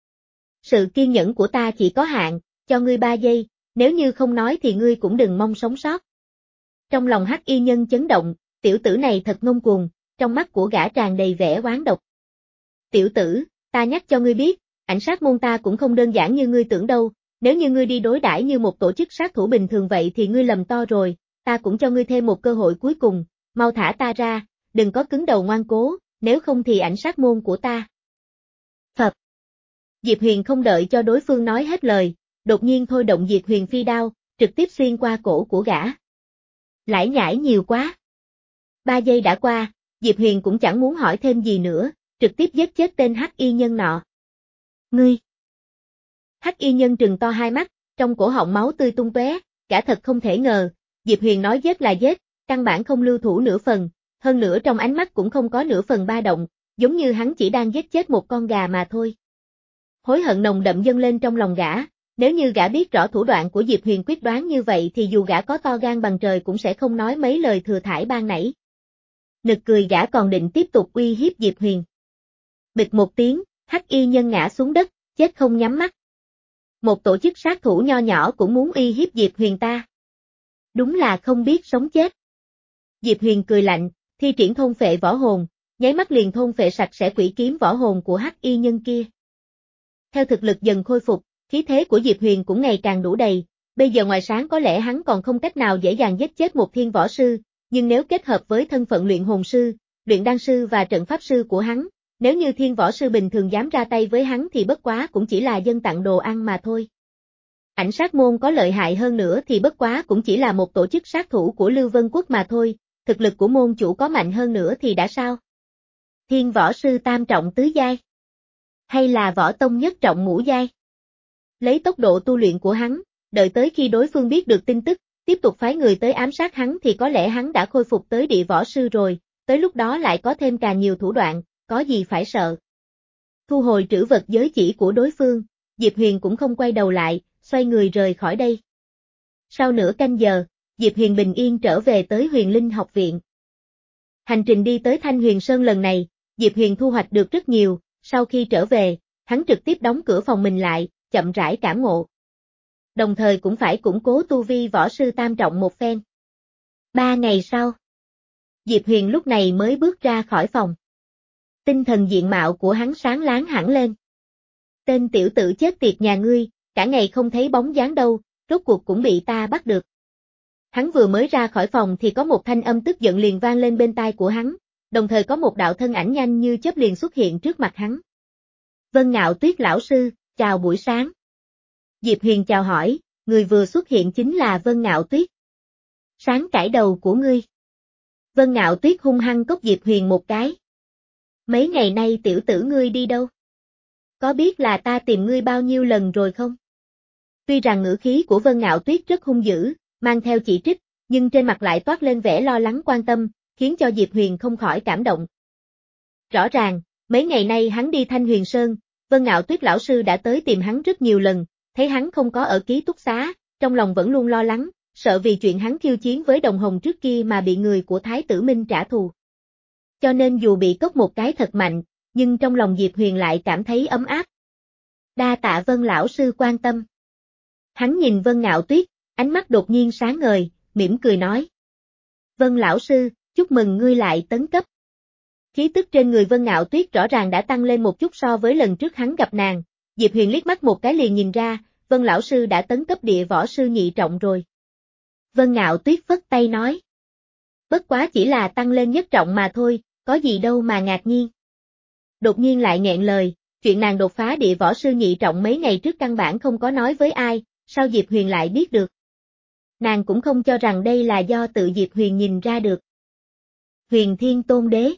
A: Sự kiên nhẫn của ta chỉ có hạn, cho ngươi ba giây, nếu như không nói thì ngươi cũng đừng mong sống sót. Trong lòng Hắc Y Nhân chấn động, tiểu tử này thật ngông cuồng, trong mắt của gã tràn đầy vẻ oán độc. Tiểu tử, ta nhắc cho ngươi biết, ảnh sát môn ta cũng không đơn giản như ngươi tưởng đâu, nếu như ngươi đi đối đãi như một tổ chức sát thủ bình thường vậy thì ngươi lầm to rồi, ta cũng cho ngươi thêm một cơ hội cuối cùng, mau thả ta ra, đừng có cứng đầu ngoan cố, nếu không thì ảnh sát môn của ta. Phập. Diệp Huyền không đợi cho đối phương nói hết lời, đột nhiên thôi động Diệt Huyền phi đao, trực tiếp xuyên qua cổ của gã. Lải nhải nhiều quá. Ba giây đã qua, Diệp Huyền cũng chẳng muốn hỏi thêm gì nữa, trực tiếp giết chết tên hắc y nhân nọ. Ngươi! Hắc y nhân trừng to hai mắt, trong cổ họng máu tươi tung tóe, gã thật không thể ngờ, Diệp Huyền nói giết là giết, căn bản không lưu thủ nửa phần, hơn nữa trong ánh mắt cũng không có nửa phần ba động, giống như hắn chỉ đang giết chết một con gà mà thôi. Hối hận nồng đậm dâng lên trong lòng gã, nếu như gã biết rõ thủ đoạn của Diệp Huyền quyết đoán như vậy thì dù gã có to gan bằng trời cũng sẽ không nói mấy lời thừa thải ban nãy. Nực cười gã còn định tiếp tục uy hiếp Diệp Huyền. Bịch một tiếng, hắc y nhân ngã xuống đất, chết không nhắm mắt. Một tổ chức sát thủ nho nhỏ cũng muốn uy hiếp Diệp Huyền ta. Đúng là không biết sống chết. Diệp Huyền cười lạnh, thi triển thôn phệ võ hồn, nháy mắt liền thôn phệ sạch sẽ quỷ kiếm võ hồn của hắc y nhân kia. Theo thực lực dần khôi phục, khí thế của Diệp Huyền cũng ngày càng đủ đầy, bây giờ ngoài sáng có lẽ hắn còn không cách nào dễ dàng giết chết một thiên võ sư, nhưng nếu kết hợp với thân phận luyện hồn sư, luyện đan sư và trận pháp sư của hắn, nếu như thiên võ sư bình thường dám ra tay với hắn thì bất quá cũng chỉ là dân tặng đồ ăn mà thôi. Ảnh sát môn có lợi hại hơn nữa thì bất quá cũng chỉ là một tổ chức sát thủ của Lưu Vân Quốc mà thôi, thực lực của môn chủ có mạnh hơn nữa thì đã sao? Thiên võ sư tam trọng tứ giai? Hay là võ tông nhất trọng ngũ giai? Lấy tốc độ tu luyện của hắn, đợi tới khi đối phương biết được tin tức, tiếp tục phái người tới ám sát hắn thì có lẽ hắn đã khôi phục tới địa võ sư rồi, tới lúc đó lại có thêm càng nhiều thủ đoạn, có gì phải sợ. Thu hồi trữ vật giới chỉ của đối phương, Diệp Huyền cũng không quay đầu lại, xoay người rời khỏi đây. Sau nửa canh giờ, Diệp Huyền bình yên trở về tới Huyền Linh học viện. Hành trình đi tới Thanh Huyền Sơn lần này, Diệp Huyền thu hoạch được rất nhiều, sau khi trở về, hắn trực tiếp đóng cửa phòng mình lại, chậm rãi cảm ngộ. Đồng thời cũng phải củng cố tu vi võ sư tam trọng một phen. Ba ngày sau, Diệp Huyền lúc này mới bước ra khỏi phòng. Tinh thần diện mạo của hắn sáng láng hẳn lên. Tên tiểu tử chết tiệt nhà ngươi, cả ngày không thấy bóng dáng đâu, rốt cuộc cũng bị ta bắt được. Hắn vừa mới ra khỏi phòng thì có một thanh âm tức giận liền vang lên bên tai của hắn, đồng thời có một đạo thân ảnh nhanh như chớp liền xuất hiện trước mặt hắn. Vân Ngạo Tuyết lão sư, chào buổi sáng. Diệp Huyền chào hỏi, người vừa xuất hiện chính là Vân Ngạo Tuyết. Sáng cải đầu của ngươi. Vân Ngạo Tuyết hung hăng cốc Diệp Huyền một cái. Mấy ngày nay tiểu tử ngươi đi đâu? Có biết là ta tìm ngươi bao nhiêu lần rồi không? Tuy rằng ngữ khí của Vân Ngạo Tuyết rất hung dữ, mang theo chỉ trích, nhưng trên mặt lại toát lên vẻ lo lắng quan tâm, khiến cho Diệp Huyền không khỏi cảm động. Rõ ràng, mấy ngày nay hắn đi Thanh Huyền Sơn, Vân Ngạo Tuyết lão sư đã tới tìm hắn rất nhiều lần, thấy hắn không có ở ký túc xá, trong lòng vẫn luôn lo lắng, sợ vì chuyện hắn khiêu chiến với Đồng Hồng trước kia mà bị người của Thái tử Minh trả thù. Cho nên dù bị cốc một cái thật mạnh, nhưng trong lòng Diệp Huyền lại cảm thấy ấm áp. Đa tạ Vân lão sư quan tâm. Hắn nhìn Vân Ngạo Tuyết, ánh mắt đột nhiên sáng ngời, mỉm cười nói. Vân lão sư, chúc mừng ngươi lại tấn cấp. Khí tức trên người Vân Ngạo Tuyết rõ ràng đã tăng lên một chút so với lần trước hắn gặp nàng, Diệp Huyền liếc mắt một cái liền nhìn ra, Vân lão sư đã tấn cấp địa võ sư nhị trọng rồi. Vân Ngạo Tuyết phất tay nói. Bất quá chỉ là tăng lên nhất trọng mà thôi, có gì đâu mà ngạc nhiên. Đột nhiên lại nghẹn lời, chuyện nàng đột phá địa võ sư nhị trọng mấy ngày trước căn bản không có nói với ai, sao Diệp Huyền lại biết được. Nàng cũng không cho rằng đây là do tự Diệp Huyền nhìn ra được. Huyền Thiên Tôn Đế.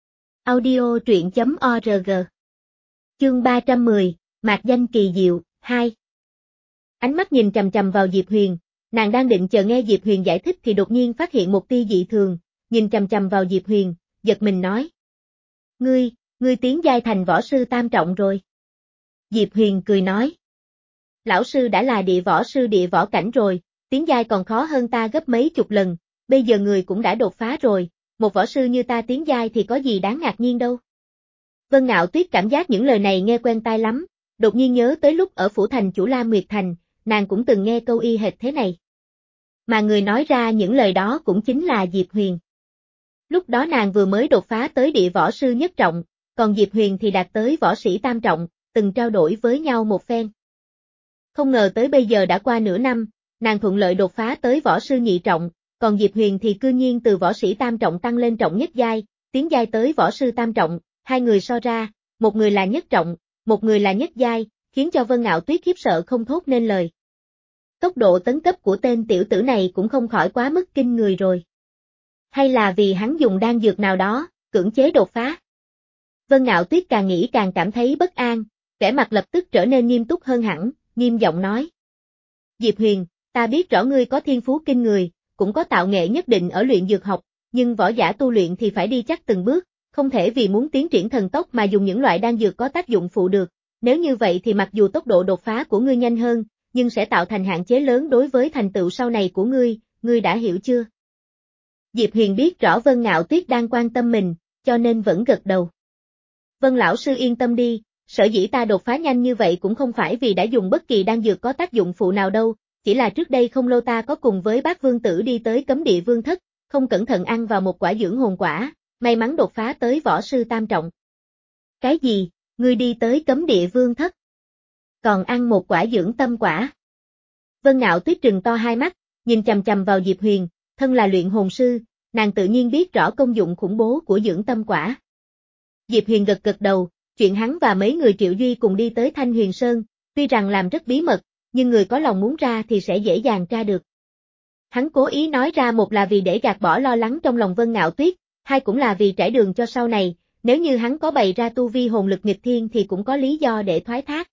A: Audio truyện chấm org. Chương ba trăm mười, Mạc danh kỳ diệu, hai. Ánh mắt nhìn chằm chằm vào Diệp Huyền, nàng đang định chờ nghe Diệp Huyền giải thích thì đột nhiên phát hiện một tia dị thường, nhìn chằm chằm vào Diệp Huyền, giật mình nói. Ngươi, ngươi tiến giai thành võ sư tam trọng rồi. Diệp Huyền cười nói. Lão sư đã là địa võ sư địa võ cảnh rồi, tiến giai còn khó hơn ta gấp mấy chục lần, bây giờ người cũng đã đột phá rồi, một võ sư như ta tiến giai thì có gì đáng ngạc nhiên đâu. Vân Ngạo Tuyết cảm giác những lời này nghe quen tai lắm, đột nhiên nhớ tới lúc ở phủ thành chủ Lam Nguyệt Thành, nàng cũng từng nghe câu y hệt thế này. Mà người nói ra những lời đó cũng chính là Diệp Huyền. Lúc đó nàng vừa mới đột phá tới địa võ sư nhất trọng, còn Diệp Huyền thì đạt tới võ sĩ tam trọng, từng trao đổi với nhau một phen. Không ngờ tới bây giờ đã qua nửa năm, nàng thuận lợi đột phá tới võ sư nhị trọng, còn Diệp Huyền thì cư nhiên từ võ sĩ tam trọng tăng lên trọng nhất giai, tiến giai tới võ sư tam trọng, hai người so ra, một người là nhất trọng, một người là nhất giai, khiến cho Vân Ngạo Tuyết khiếp sợ không thốt nên lời. Tốc độ tấn cấp của tên tiểu tử này cũng không khỏi quá mức kinh người rồi. Hay là vì hắn dùng đan dược nào đó, cưỡng chế đột phá? Vân Ngạo Tuyết càng nghĩ càng cảm thấy bất an, vẻ mặt lập tức trở nên nghiêm túc hơn hẳn, nghiêm giọng nói. Diệp Huyền, ta biết rõ ngươi có thiên phú kinh người, cũng có tạo nghệ nhất định ở luyện dược học, nhưng võ giả tu luyện thì phải đi chắc từng bước, không thể vì muốn tiến triển thần tốc mà dùng những loại đan dược có tác dụng phụ được, nếu như vậy thì mặc dù tốc độ đột phá của ngươi nhanh hơn, nhưng sẽ tạo thành hạn chế lớn đối với thành tựu sau này của ngươi, ngươi đã hiểu chưa? Diệp Huyền biết rõ Vân Ngạo Tuyết đang quan tâm mình, cho nên vẫn gật đầu. Vân lão sư yên tâm đi, sở dĩ ta đột phá nhanh như vậy cũng không phải vì đã dùng bất kỳ đan dược có tác dụng phụ nào đâu, chỉ là trước đây không lâu ta có cùng với bác vương tử đi tới cấm địa vương thất, không cẩn thận ăn vào một quả dưỡng hồn quả, may mắn đột phá tới võ sư tam trọng. Cái gì, ngươi đi tới cấm địa vương thất? Còn ăn một quả dưỡng tâm quả? Vân Ngạo Tuyết trừng to hai mắt, nhìn chằm chằm vào Diệp Huyền, thân là luyện hồn sư, nàng tự nhiên biết rõ công dụng khủng bố của dưỡng tâm quả. Diệp Huyền gật gật đầu, chuyện hắn và mấy người Triệu Duy cùng đi tới Thanh Huyền Sơn, tuy rằng làm rất bí mật, nhưng người có lòng muốn ra thì sẽ dễ dàng tra được. Hắn cố ý nói ra một là vì để gạt bỏ lo lắng trong lòng Vân Ngạo Tuyết, hai cũng là vì trải đường cho sau này, nếu như hắn có bày ra tu vi hồn lực nghịch thiên thì cũng có lý do để thoái thác.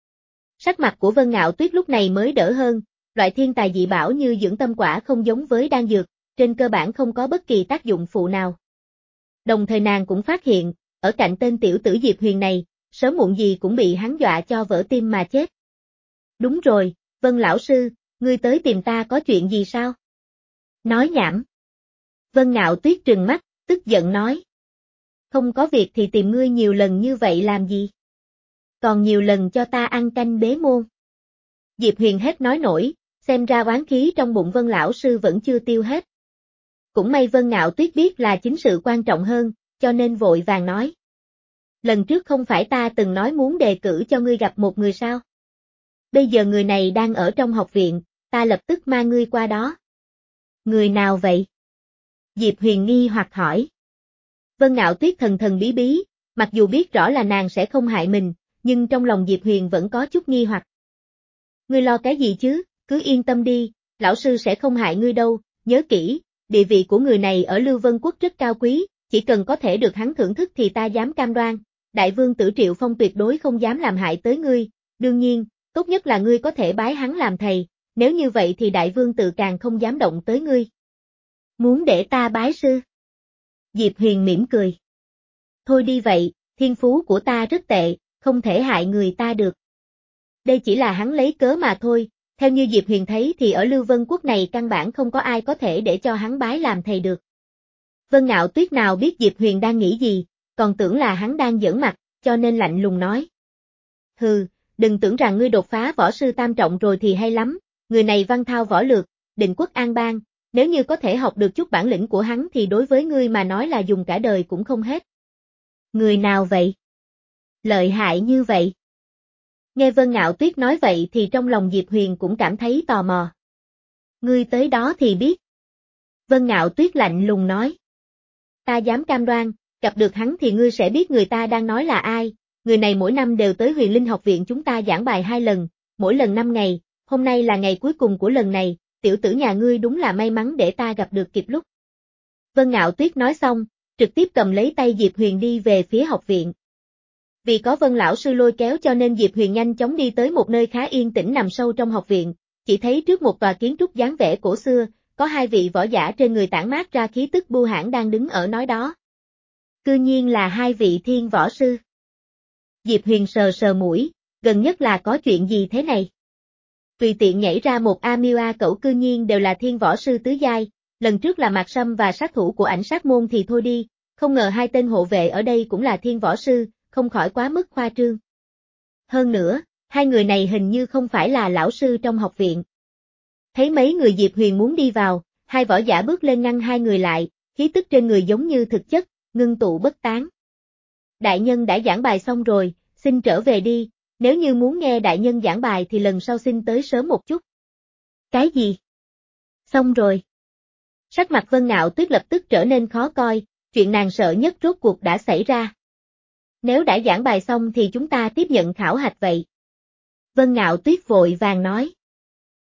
A: Sắc mặt của Vân Ngạo Tuyết lúc này mới đỡ hơn, loại thiên tài dị bảo như dưỡng tâm quả không giống với đan dược, trên cơ bản không có bất kỳ tác dụng phụ nào. Đồng thời nàng cũng phát hiện, ở cạnh tên tiểu tử Diệp Huyền này, sớm muộn gì cũng bị hắn dọa cho vỡ tim mà chết. Đúng rồi, Vân lão sư, ngươi tới tìm ta có chuyện gì sao? Nói nhảm. Vân Ngạo Tuyết trừng mắt, tức giận nói. Không có việc thì tìm ngươi nhiều lần như vậy làm gì? Còn nhiều lần cho ta ăn canh bế môn. Diệp Huyền hết nói nổi, xem ra oán khí trong bụng Vân lão sư vẫn chưa tiêu hết. Cũng may Vân Ngạo Tuyết biết là chính sự quan trọng hơn, cho nên vội vàng nói. Lần trước không phải ta từng nói muốn đề cử cho ngươi gặp một người sao? Bây giờ người này đang ở trong học viện, ta lập tức mang ngươi qua đó. Người nào vậy? Diệp Huyền nghi hoặc hỏi. Vân Ngạo Tuyết thần thần bí bí, mặc dù biết rõ là nàng sẽ không hại mình, nhưng trong lòng Diệp Huyền vẫn có chút nghi hoặc. Ngươi lo cái gì chứ, cứ yên tâm đi, lão sư sẽ không hại ngươi đâu, nhớ kỹ, địa vị của người này ở Lưu Vân Quốc rất cao quý, chỉ cần có thể được hắn thưởng thức thì ta dám cam đoan, đại vương tử Triệu Phong tuyệt đối không dám làm hại tới ngươi, đương nhiên, tốt nhất là ngươi có thể bái hắn làm thầy, nếu như vậy thì đại vương tự càng không dám động tới ngươi. Muốn để ta bái sư? Diệp Huyền mỉm cười. Thôi đi vậy, thiên phú của ta rất tệ, không thể hại người ta được. Đây chỉ là hắn lấy cớ mà thôi, theo như Diệp Huyền thấy thì ở Lưu Vân Quốc này căn bản không có ai có thể để cho hắn bái làm thầy được. Vân Ngạo Tuyết nào biết Diệp Huyền đang nghĩ gì, còn tưởng là hắn đang giỡn mặt, cho nên lạnh lùng nói. Hừ, đừng tưởng rằng ngươi đột phá võ sư tam trọng rồi thì hay lắm, người này văn thao võ lược, định quốc an bang, nếu như có thể học được chút bản lĩnh của hắn thì đối với ngươi mà nói là dùng cả đời cũng không hết. Người nào vậy? Lợi hại như vậy? Nghe Vân Ngạo Tuyết nói vậy thì trong lòng Diệp Huyền cũng cảm thấy tò mò. Ngươi tới đó thì biết. Vân Ngạo Tuyết lạnh lùng nói. Ta dám cam đoan, gặp được hắn thì ngươi sẽ biết người ta đang nói là ai, người này mỗi năm đều tới Huyền Linh học viện chúng ta giảng bài hai lần, mỗi lần năm ngày, hôm nay là ngày cuối cùng của lần này, tiểu tử nhà ngươi đúng là may mắn để ta gặp được kịp lúc. Vân Ngạo Tuyết nói xong, trực tiếp cầm lấy tay Diệp Huyền đi về phía học viện. Vì có Vân lão sư lôi kéo cho nên Diệp Huyền nhanh chóng đi tới một nơi khá yên tĩnh nằm sâu trong học viện, chỉ thấy trước một tòa kiến trúc dáng vẻ cổ xưa, có hai vị võ giả trên người tản mát ra khí tức bưu hãn đang đứng ở nói đó. Cư nhiên là hai vị thiên võ sư. Diệp Huyền sờ sờ mũi, gần nhất là có chuyện gì thế này? Tùy tiện nhảy ra một A Miu A Cẩu cư nhiên đều là thiên võ sư tứ giai, lần trước là Mạc Sâm và sát thủ của ảnh sát môn thì thôi đi, không ngờ hai tên hộ vệ ở đây cũng là thiên võ sư, không khỏi quá mức khoa trương. Hơn nữa, hai người này hình như không phải là lão sư trong học viện. Thấy mấy người Diệp Huyền muốn đi vào, hai võ giả bước lên ngăn hai người lại, khí tức trên người giống như thực chất, ngưng tụ bất tán. Đại nhân đã giảng bài xong rồi, xin trở về đi, nếu như muốn nghe đại nhân giảng bài thì lần sau xin tới sớm một chút. Cái gì? Xong rồi. Sắc mặt Vân Ngạo Tuyết lập tức trở nên khó coi, chuyện nàng sợ nhất rốt cuộc đã xảy ra. Nếu đã giảng bài xong thì chúng ta tiếp nhận khảo hạch vậy. Vân Ngạo Tuyết vội vàng nói.